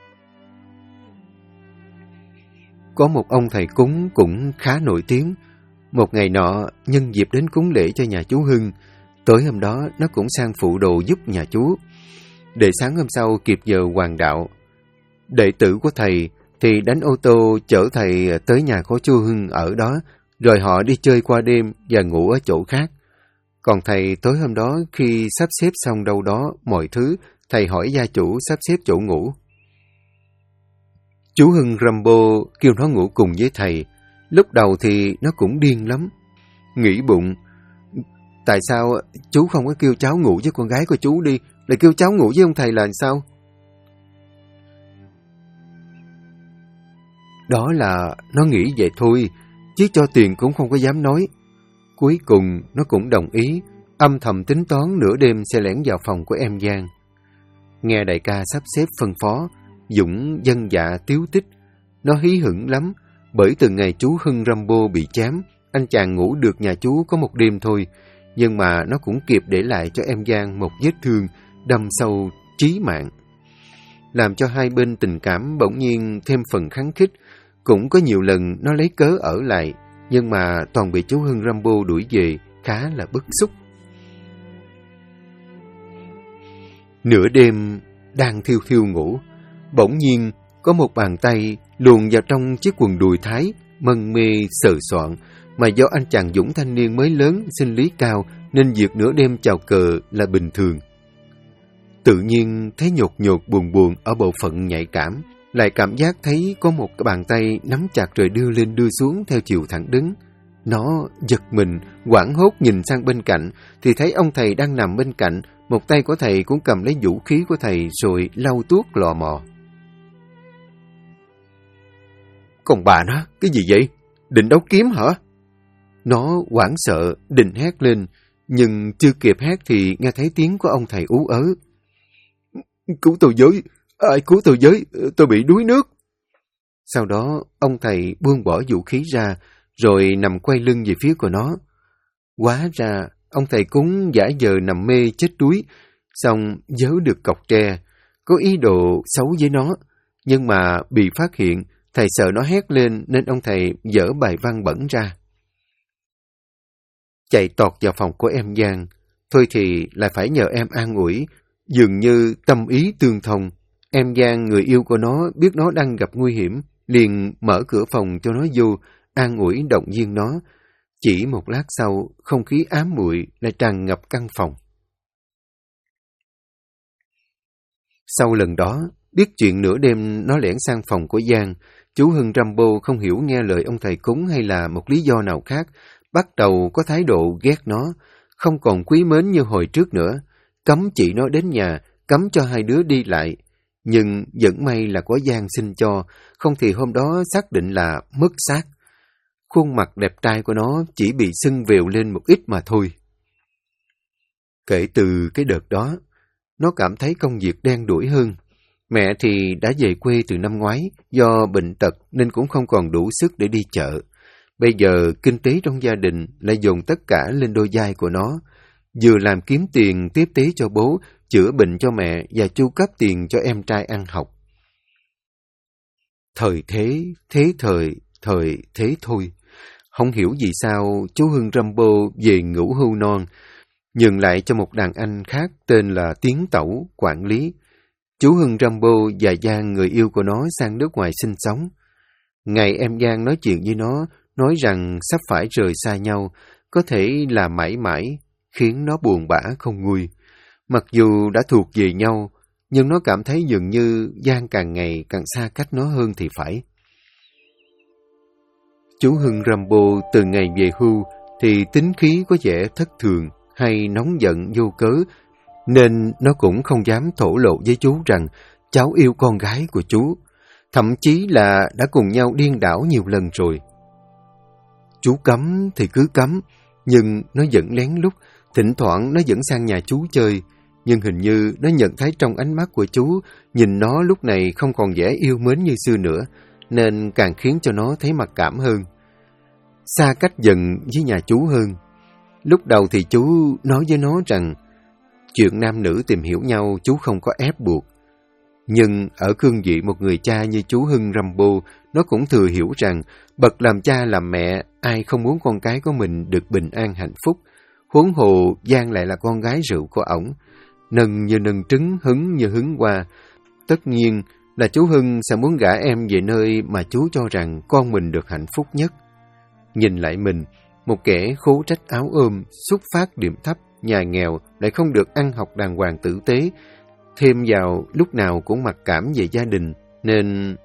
Có một ông thầy cúng cũng khá nổi tiếng. Một ngày nọ, nhân dịp đến cúng lễ cho nhà chú Hưng, tối hôm đó nó cũng sang phụ đồ giúp nhà chú. Để sáng hôm sau kịp giờ hoàng đạo, đệ tử của thầy thì đánh ô tô chở thầy tới nhà của chú Hưng ở đó, rồi họ đi chơi qua đêm và ngủ ở chỗ khác. Còn thầy tối hôm đó khi sắp xếp xong đâu đó mọi thứ, thầy hỏi gia chủ sắp xếp chỗ ngủ. Chú Hưng Rambo kêu nó ngủ cùng với thầy. Lúc đầu thì nó cũng điên lắm. Nghĩ bụng, tại sao chú không có kêu cháu ngủ với con gái của chú đi, lại kêu cháu ngủ với ông thầy là sao? Đó là nó nghĩ vậy thôi, chứ cho tiền cũng không có dám nói. Cuối cùng nó cũng đồng ý, âm thầm tính toán nửa đêm sẽ lẻn vào phòng của em Giang. Nghe đại ca sắp xếp phân phó, Dũng dân dạ tiếu tích. Nó hí hửng lắm, bởi từ ngày chú Hưng Rambo bị chém, anh chàng ngủ được nhà chú có một đêm thôi, nhưng mà nó cũng kịp để lại cho em Giang một vết thương đâm sâu chí mạng, làm cho hai bên tình cảm bỗng nhiên thêm phần khắng khích. Cũng có nhiều lần nó lấy cớ ở lại, nhưng mà toàn bị chú Hưng Rambo đuổi về, khá là bức xúc. Nửa đêm, đang thiêu thiêu ngủ, bỗng nhiên có một bàn tay luồn vào trong chiếc quần đùi thái, mân mê sờ soạn, mà do anh chàng Dũng thanh niên mới lớn, sinh lý cao, nên việc nửa đêm chào cờ là bình thường. Tự nhiên thấy nhột nhột buồn buồn ở bộ phận nhạy cảm, lại cảm giác thấy có một cái bàn tay nắm chặt rồi đưa lên đưa xuống theo chiều thẳng đứng. Nó giật mình, hoảng hốt nhìn sang bên cạnh, thì thấy ông thầy đang nằm bên cạnh, một tay của thầy cũng cầm lấy vũ khí của thầy rồi lau tuốt lò mò. Còn bà nó, cái gì vậy? Định đấu kiếm hả? Nó hoảng sợ, định hét lên, nhưng chưa kịp hét thì nghe thấy tiếng của ông thầy ú ớ. Cứu tôi với! Ai cứu tôi với! Tôi bị đuối nước! Sau đó, ông thầy buông bỏ vũ khí ra, rồi nằm quay lưng về phía của nó. Hóa ra, ông thầy cúng giả vờ nằm mê chết đuối, xong giấu được cọc tre, có ý đồ xấu với nó. Nhưng mà bị phát hiện, thầy sợ nó hét lên nên ông thầy dở bài văn bẩn ra. Chạy tọt vào phòng của em Giang, thôi thì lại phải nhờ em an ủi, dường như tâm ý tương thông. Em Giang, người yêu của nó, biết nó đang gặp nguy hiểm, liền mở cửa phòng cho nó vô, an ủi động viên nó. Chỉ một lát sau, không khí ám muội lại tràn ngập căn phòng. Sau lần đó, biết chuyện nửa đêm nó lẻn sang phòng của Giang, chú Hưng Rambo không hiểu nghe lời ông thầy cúng hay là một lý do nào khác, bắt đầu có thái độ ghét nó, không còn quý mến như hồi trước nữa, cấm chị nó đến nhà, cấm cho hai đứa đi lại. Nhưng vẫn may là có Giang xin cho, không thì hôm đó xác định là mất xác. Khuôn mặt đẹp trai của nó chỉ bị sưng vèo lên một ít mà thôi. Kể từ cái đợt đó, nó cảm thấy công việc đen đủi hơn. Mẹ thì đã về quê từ năm ngoái, do bệnh tật nên cũng không còn đủ sức để đi chợ. Bây giờ kinh tế trong gia đình lại dồn tất cả lên đôi vai của nó. Vừa làm kiếm tiền tiếp tế cho bố, chữa bệnh cho mẹ và chu cấp tiền cho em trai ăn học. Thời thế, thời thế thôi. Không hiểu vì sao chú Hưng Rambo về ngủ hưu non, nhường lại cho một đàn anh khác tên là Tiến Tẩu, quản lý. Chú Hưng Rambo và Giang, người yêu của nó, sang nước ngoài sinh sống. Ngày em Giang nói chuyện với nó, nói rằng sắp phải rời xa nhau, có thể là mãi mãi, khiến nó buồn bã không nguôi. Mặc dù đã thuộc về nhau, nhưng nó cảm thấy dường như Giang càng ngày càng xa cách nó hơn thì phải. Chú Hưng Rambo từ ngày về hưu thì tính khí có vẻ thất thường hay nóng giận vô cớ, nên nó cũng không dám thổ lộ với chú rằng cháu yêu con gái của chú, thậm chí là đã cùng nhau điên đảo nhiều lần rồi. Chú cấm thì cứ cấm, nhưng nó vẫn lén lút, thỉnh thoảng nó vẫn sang nhà chú chơi, nhưng hình như nó nhận thấy trong ánh mắt của chú, nhìn nó lúc này không còn vẻ yêu mến như xưa nữa, nên càng khiến cho nó thấy mặc cảm hơn. Xa cách dần với nhà chú hơn. Lúc đầu thì chú nói với nó rằng chuyện nam nữ tìm hiểu nhau chú không có ép buộc. Nhưng ở cương vị một người cha như chú Hưng Rambo, nó cũng thừa hiểu rằng bậc làm cha làm mẹ, ai không muốn con cái của mình được bình an hạnh phúc. Huống hồ Giang lại là con gái rượu của ổng, nâng như nâng trứng, hứng như hứng hoa. Tất nhiên là chú Hưng sẽ muốn gả em về nơi mà chú cho rằng con mình được hạnh phúc nhất. Nhìn lại mình, một kẻ khố trách áo ôm, xuất phát điểm thấp, nhà nghèo, lại không được ăn học đàng hoàng tử tế, thêm vào lúc nào cũng mặc cảm về gia đình, nên...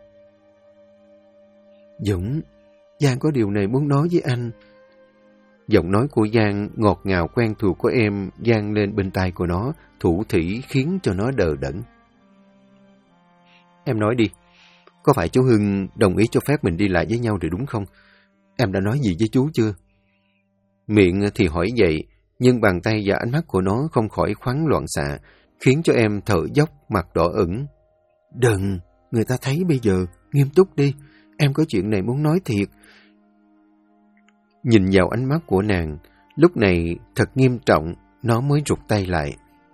Dũng, Giang có điều này muốn nói với anh. Giọng nói của Giang ngọt ngào quen thuộc của em vang lên bên tai của nó, thủ thỉ khiến cho nó đờ đẫn. Em nói đi, có phải chú Hưng đồng ý cho phép mình đi lại với nhau rồi đúng không? Em đã nói gì với chú chưa? Miệng thì hỏi vậy, nhưng bàn tay và ánh mắt của nó không khỏi khoáng loạn xạ, khiến cho em thở dốc, mặt đỏ ửng. Đừng, người ta thấy bây giờ, nghiêm túc đi, em có chuyện này muốn nói thiệt. Nhìn vào ánh mắt của nàng, lúc này thật nghiêm trọng, nó mới rụt tay lại.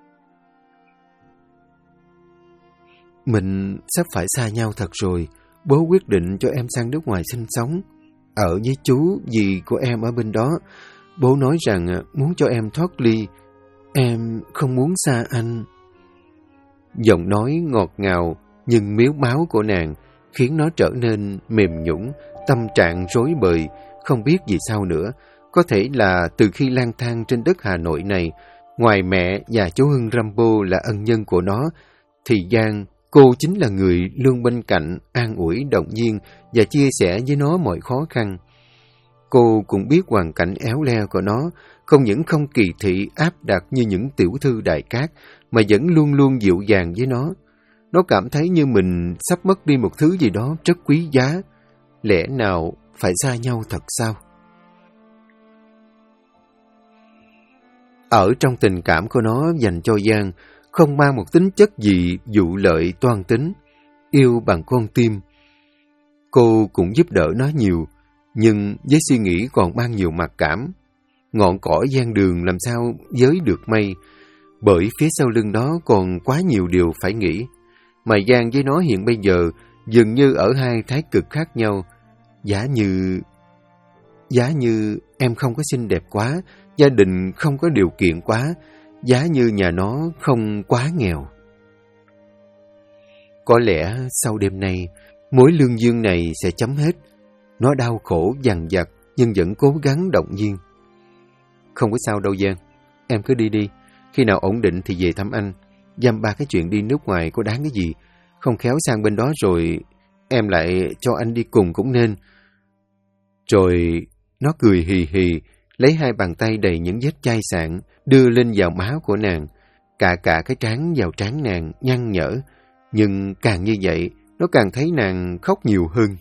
Mình sắp phải xa nhau thật rồi, bố quyết định cho em sang nước ngoài sinh sống, ở với chú, dì của em ở bên đó. Bố nói rằng muốn cho em thoát ly, em không muốn xa anh. Giọng nói ngọt ngào nhưng miếu máu của nàng khiến nó trở nên mềm nhũn, tâm trạng rối bời, không biết gì sao nữa. Có thể là từ khi lang thang trên đất Hà Nội này, ngoài mẹ và chú Hưng Rambo là ân nhân của nó, thì Giang, cô chính là người luôn bên cạnh, an ủi, động viên và chia sẻ với nó mọi khó khăn. Cô cũng biết hoàn cảnh éo le của nó, không những không kỳ thị áp đặt như những tiểu thư đại cát, mà vẫn luôn luôn dịu dàng với nó. Nó cảm thấy như mình sắp mất đi một thứ gì đó rất quý giá. Lẽ nào phải xa nhau thật sao? Ở trong tình cảm của nó dành cho Giang, không mang một tính chất gì dụ lợi toan tính, yêu bằng con tim. Cô cũng giúp đỡ nó nhiều, nhưng với suy nghĩ còn mang nhiều mặc cảm. Ngọn cỏ gian đường làm sao giới được mây, bởi phía sau lưng đó còn quá nhiều điều phải nghĩ. Mà Giang với nó hiện bây giờ dường như ở hai thái cực khác nhau. Giả như em không có xinh đẹp quá, gia đình không có điều kiện quá, giá như nhà nó không quá nghèo. Có lẽ sau đêm nay, mối lương duyên này sẽ chấm hết. Nó đau khổ dằn vặt, nhưng vẫn cố gắng động viên. Không có sao đâu Giang, em cứ đi đi. Khi nào ổn định thì về thăm anh. Dăm ba cái chuyện đi nước ngoài có đáng cái gì. Không khéo sang bên đó rồi em lại cho anh đi cùng cũng nên. Rồi nó cười hì hì, lấy hai bàn tay đầy những vết chai sạn, đưa lên vào má của nàng. Cả cái trán vào trán nàng, nhăn nhở. Nhưng càng như vậy, nó càng thấy nàng khóc nhiều hơn.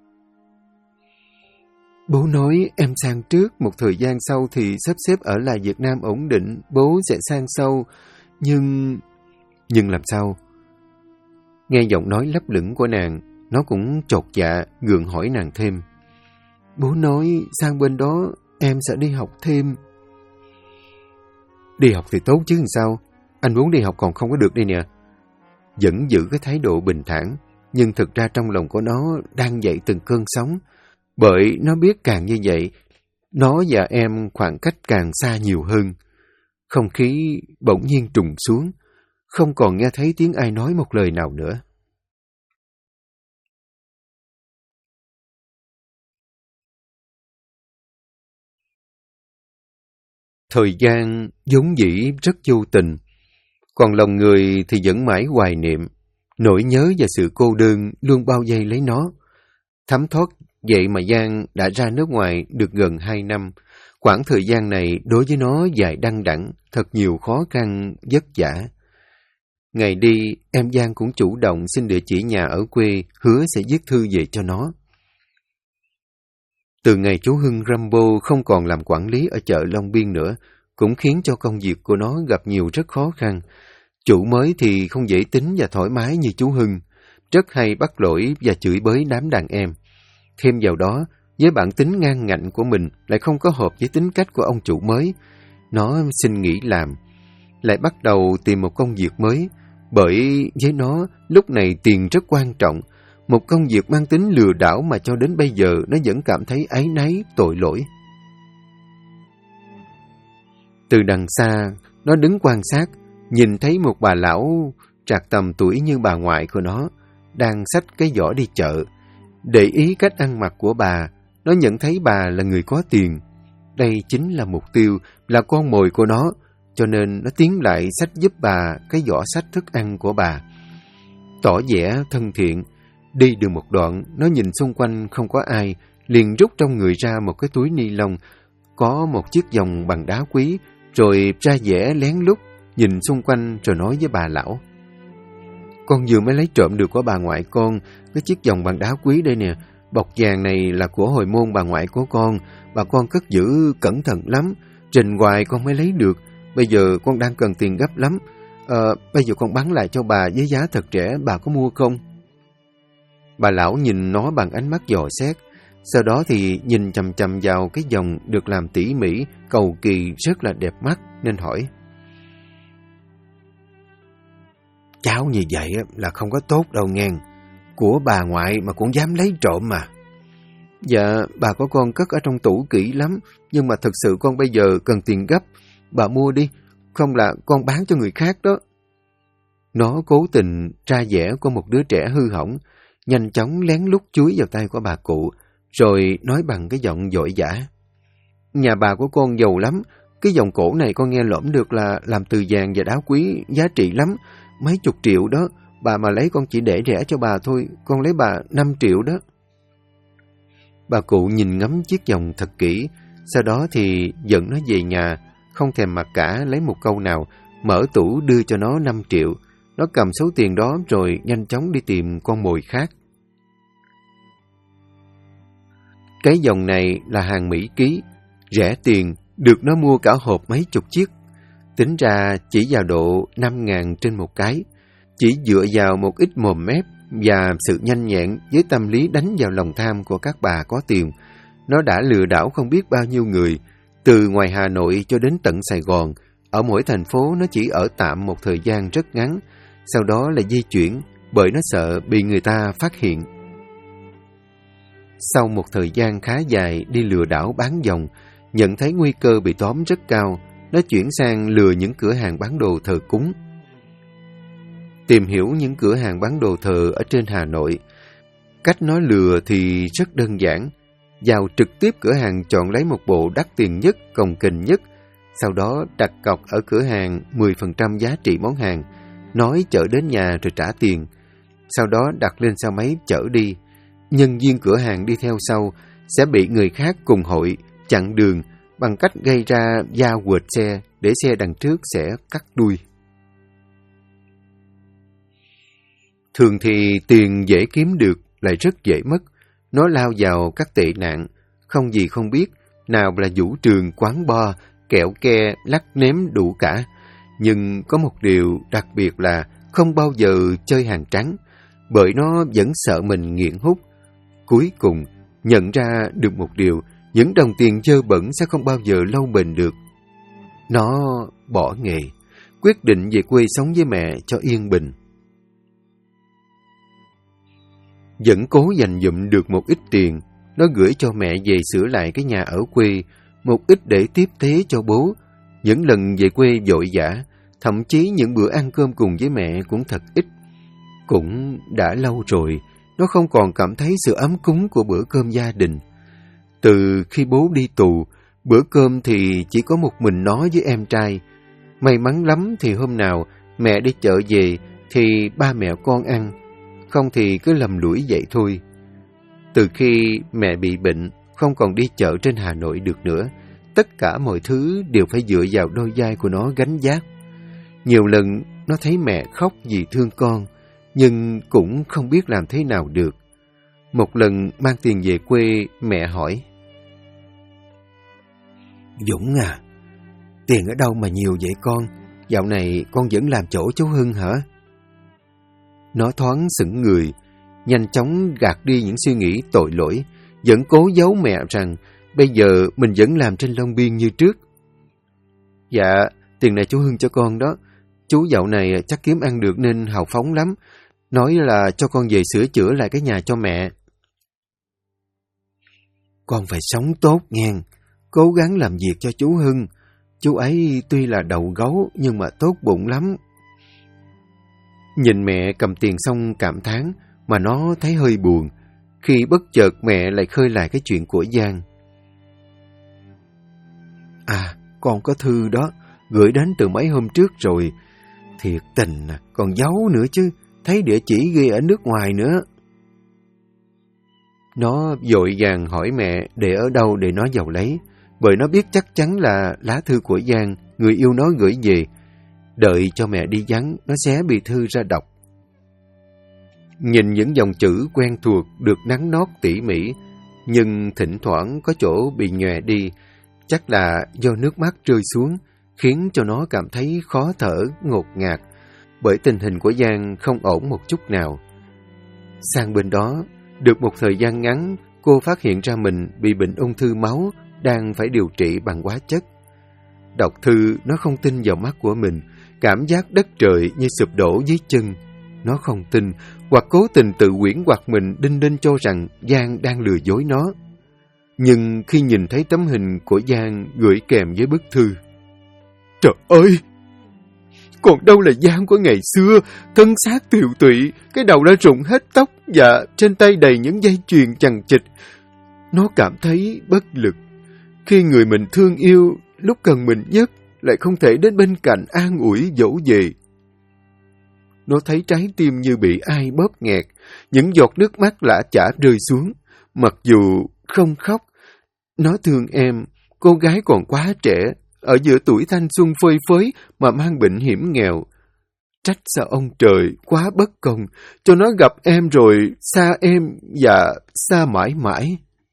Bố nói em sang trước, một thời gian sau thì sắp xếp ở lại Việt Nam ổn định, bố sẽ sang sau. Nhưng làm sao? Nghe giọng nói lấp lửng của nàng, nó cũng chột dạ, gượng hỏi nàng thêm. Bố nói sang bên đó em sẽ đi học thêm. Đi học thì tốt chứ làm sao? Anh muốn đi học còn không có được đây nè. Vẫn giữ cái thái độ bình thản, nhưng thực ra trong lòng của nó đang dậy từng cơn sóng. Bởi nó biết càng như vậy, nó và em khoảng cách càng xa nhiều hơn. Không khí bỗng nhiên trùng xuống, không còn nghe thấy tiếng ai nói một lời nào nữa. Thời gian vốn dĩ rất vô tình, còn lòng người thì vẫn mãi hoài niệm. Nỗi nhớ và sự cô đơn luôn bao vây lấy nó. Thấm thoát vậy mà Giang đã ra nước ngoài được gần 2 năm. Quãng thời gian này đối với nó dài đăng đẵng, thật nhiều khó khăn, vất vả. Ngày đi, em Giang cũng chủ động xin địa chỉ nhà ở quê, hứa sẽ viết thư về cho nó. Từ ngày chú Hưng Rambo không còn làm quản lý ở chợ Long Biên nữa, cũng khiến cho công việc của nó gặp nhiều rất khó khăn. Chủ mới thì không dễ tính và thoải mái như chú Hưng, rất hay bắt lỗi và chửi bới đám đàn em. Thêm vào đó, với bản tính ngang ngạnh của mình lại không có hợp với tính cách của ông chủ mới. Nó xin nghỉ làm, lại bắt đầu tìm một công việc mới, bởi với nó lúc này tiền rất quan trọng. Một công việc mang tính lừa đảo mà cho đến bây giờ nó vẫn cảm thấy áy náy, tội lỗi. Từ đằng xa, nó đứng quan sát, nhìn thấy một bà lão trạc tầm tuổi như bà ngoại của nó, đang xách cái giỏ đi chợ. Để ý cách ăn mặc của bà, nó nhận thấy bà là người có tiền. Đây chính là mục tiêu, là con mồi của nó, cho nên nó tiến lại xách giúp bà cái giỏ xách thức ăn của bà. Tỏ vẻ thân thiện, đi được một đoạn, nó nhìn xung quanh không có ai, liền rút trong người ra một cái túi ni lông, có một chiếc vòng bằng đá quý, rồi ra vẻ lén lút, nhìn xung quanh rồi nói với bà lão. Con vừa mới lấy trộm được của bà ngoại con, cái chiếc vòng bằng đá quý đây nè, bọc vàng này là của hồi môn bà ngoại của con, bà con cất giữ cẩn thận lắm, rình hoài con mới lấy được, bây giờ con đang cần tiền gấp lắm, bây giờ con bán lại cho bà với giá thật rẻ, bà có mua không? Bà lão nhìn nó bằng ánh mắt dò xét, sau đó thì nhìn chằm chằm vào cái vòng được làm tỉ mỉ, cầu kỳ rất là đẹp mắt, nên hỏi. Cháu như vậy là không có tốt đâu ngang, của bà ngoại mà cũng dám lấy trộm mà. Dạ, bà có con cất ở trong tủ kỹ lắm, nhưng mà thực sự con bây giờ cần tiền gấp, bà mua đi, không là con bán cho người khác đó. Nó cố tình ra vẻ của một đứa trẻ hư hỏng, nhanh chóng lén lút chúi vào tay của bà cụ, rồi nói bằng cái giọng vội vã. Nhà bà của con giàu lắm, cái vòng cổ này con nghe lỏm được là làm từ vàng và đá quý, giá trị lắm, mấy chục triệu đó, bà mà lấy con chỉ để rẻ cho bà thôi, con lấy bà 5 triệu đó. Bà cụ nhìn ngắm chiếc vòng thật kỹ, sau đó thì dẫn nó về nhà, không thèm mặc cả lấy một câu nào, mở tủ đưa cho nó 5 triệu. Nó cầm số tiền đó rồi nhanh chóng đi tìm con mồi khác. Cái vòng này là hàng Mỹ ký, rẻ tiền, được nó mua cả hộp mấy chục chiếc. Tính ra chỉ vào độ 5.000 trên một cái. Chỉ dựa vào một ít mồm mép và sự nhanh nhẹn với tâm lý đánh vào lòng tham của các bà có tiền, nó đã lừa đảo không biết bao nhiêu người, từ ngoài Hà Nội cho đến tận Sài Gòn. Ở mỗi thành phố nó chỉ ở tạm một thời gian rất ngắn, sau đó là di chuyển, bởi nó sợ bị người ta phát hiện. Sau một thời gian khá dài đi lừa đảo bán vòng, nhận thấy nguy cơ bị tóm rất cao, nó chuyển sang lừa những cửa hàng bán đồ thờ cúng. Tìm hiểu những cửa hàng bán đồ thờ ở trên Hà Nội. Cách nó lừa thì rất đơn giản. vào trực tiếp cửa hàng chọn lấy một bộ đắt tiền nhất, cồng kềnh nhất, sau đó đặt cọc ở cửa hàng 10% giá trị món hàng, nói chở đến nhà rồi trả tiền, sau đó đặt lên xe máy chở đi. Nhân viên cửa hàng đi theo sau sẽ bị người khác cùng hội chặn đường bằng cách gây ra va quệt xe để xe đằng trước sẽ cắt đuôi. Thường thì tiền dễ kiếm được lại rất dễ mất. Nó lao vào các tệ nạn, không gì không biết, nào là vũ trường, quán bar, kẹo ke, lắc nếm đủ cả. Nhưng có một điều đặc biệt là không bao giờ chơi hàng trắng, bởi nó vẫn sợ mình nghiện hút. Cuối cùng, nhận ra được một điều, những đồng tiền dơ bẩn sẽ không bao giờ lâu bền được. Nó bỏ nghề, quyết định về quê sống với mẹ cho yên bình. Vẫn cố dành dụm được một ít tiền, nó gửi cho mẹ về sửa lại cái nhà ở quê, một ít để tiếp tế cho bố. Những lần về quê vội vã, thậm chí những bữa ăn cơm cùng với mẹ cũng thật ít. Cũng đã lâu rồi, nó không còn cảm thấy sự ấm cúng của bữa cơm gia đình. Từ khi bố đi tù, bữa cơm thì chỉ có một mình nó với em trai. May mắn lắm thì hôm nào mẹ đi chợ về thì ba mẹ con ăn, không thì cứ lầm lũi vậy thôi. Từ khi mẹ bị bệnh, không còn đi chợ trên Hà Nội được nữa, tất cả mọi thứ đều phải dựa vào đôi vai của nó gánh vác. Nhiều lần nó thấy mẹ khóc vì thương con, nhưng cũng không biết làm thế nào được. Một lần mang tiền về quê, mẹ hỏi: "Dũng à, tiền ở đâu mà nhiều vậy con? Dạo này con vẫn làm chỗ chú Hưng hả?" Nó thoáng sững người, nhanh chóng gạt đi những suy nghĩ tội lỗi, vẫn cố giấu mẹ rằng bây giờ mình vẫn làm trên Long Biên như trước. "Dạ, tiền này chú Hưng cho con đó. Chú dạo này chắc kiếm ăn được nên hào phóng lắm. Nói là cho con về sửa chữa lại cái nhà cho mẹ." "Con phải sống tốt ngang, cố gắng làm việc cho chú Hưng. Chú ấy tuy là đầu gấu nhưng mà tốt bụng lắm." Nhìn mẹ cầm tiền xong cảm thán mà nó thấy hơi buồn, khi bất chợt mẹ lại khơi lại cái chuyện của Giang. "À, con có thư đó, gửi đến từ mấy hôm trước rồi. Thiệt tình à, còn giấu nữa chứ, thấy địa chỉ ghi ở nước ngoài nữa." Nó vội vàng hỏi mẹ để ở đâu để nó vào lấy, bởi nó biết chắc chắn là lá thư của Giang, người yêu nó gửi về. Đợi cho mẹ đi vắng, nó sẽ bị thư ra đọc. Nhìn những dòng chữ quen thuộc được nắn nót tỉ mỉ, nhưng thỉnh thoảng có chỗ bị nhòe đi, chắc là do nước mắt rơi xuống, khiến cho nó cảm thấy khó thở, ngột ngạt, bởi tình hình của Giang không ổn một chút nào. Sang bên đó, được một thời gian ngắn, cô phát hiện ra mình bị bệnh ung thư máu, đang phải điều trị bằng hóa chất. Đọc thư, nó không tin vào mắt của mình, cảm giác đất trời như sụp đổ dưới chân. Nó không tin, hoặc cố tình tự huyễn hoặc mình đinh ninh cho rằng Giang đang lừa dối nó. Nhưng khi nhìn thấy tấm hình của Giang gửi kèm với bức thư, trời ơi! Còn đâu là Giang của ngày xưa, thân xác tiều tụy, cái đầu đã rụng hết tóc và trên tay đầy những dây chuyền chằng chịt. Nó cảm thấy bất lực. Khi người mình thương yêu, lúc cần mình nhất, lại không thể đến bên cạnh an ủi dỗ về. Nó thấy trái tim như bị ai bóp nghẹt, những giọt nước mắt lã chã rơi xuống. Mặc dù không khóc, nó thương em, cô gái còn quá trẻ, ở giữa tuổi thanh xuân phơi phới mà mang bệnh hiểm nghèo. Trách sao ông trời quá bất công, cho nó gặp em rồi xa em và xa mãi mãi.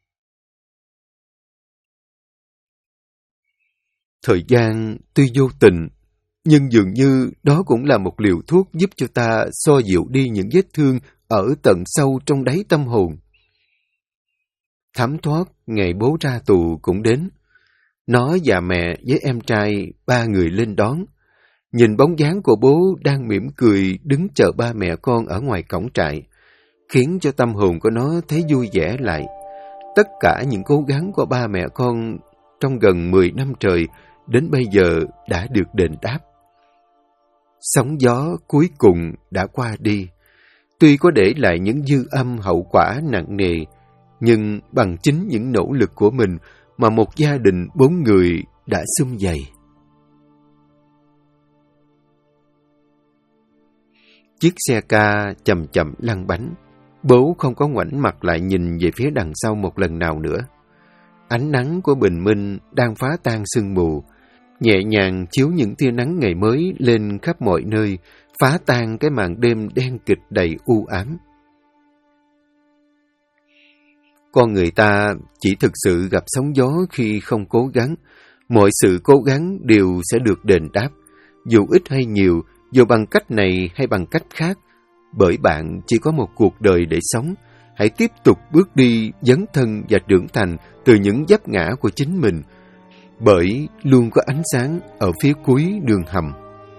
Thời gian tuy vô tình, nhưng dường như đó cũng là một liều thuốc giúp cho ta xoa dịu đi những vết thương ở tận sâu trong đáy tâm hồn. Thấm thoát ngày bố ra tù cũng đến. Nó và mẹ với em trai, ba người lên đón. Nhìn bóng dáng của bố đang mỉm cười đứng chờ ba mẹ con ở ngoài cổng trại, khiến cho tâm hồn của nó thấy vui vẻ lại. Tất cả những cố gắng của ba mẹ con trong gần 10 năm trời đến bây giờ đã được đền đáp. Sóng gió cuối cùng đã qua đi. Tuy có để lại những dư âm hậu quả nặng nề, nhưng bằng chính những nỗ lực của mình mà một gia đình 4 người đã sum vầy. Chiếc xe ca chậm chậm lăn bánh. Bố không có ngoảnh mặt lại nhìn về phía đằng sau một lần nào nữa. Ánh nắng của bình minh đang phá tan sương mù, nhẹ nhàng chiếu những tia nắng ngày mới lên khắp mọi nơi, phá tan cái màn đêm đen kịch đầy u ám. Con người ta chỉ thực sự gặp sóng gió khi không cố gắng. Mọi sự cố gắng đều sẽ được đền đáp, dù ít hay nhiều, dù bằng cách này hay bằng cách khác. Bởi bạn chỉ có một cuộc đời để sống. Hãy tiếp tục bước đi, dấn thân và trưởng thành từ những vấp ngã của chính mình. Bởi luôn có ánh sáng ở phía cuối đường hầm.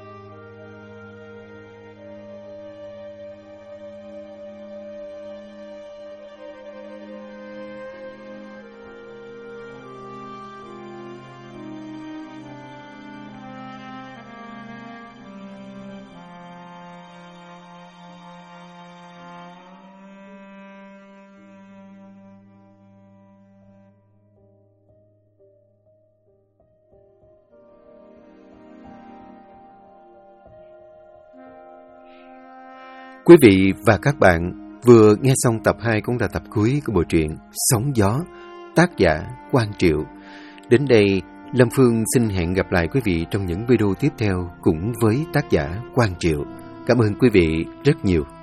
Quý vị và các bạn vừa nghe xong tập 2 cũng là tập cuối của bộ truyện Sóng Gió, tác giả Quang Triệu. Đến đây, Lâm Phương xin hẹn gặp lại quý vị trong những video tiếp theo cũng với tác giả Quang Triệu. Cảm ơn quý vị rất nhiều.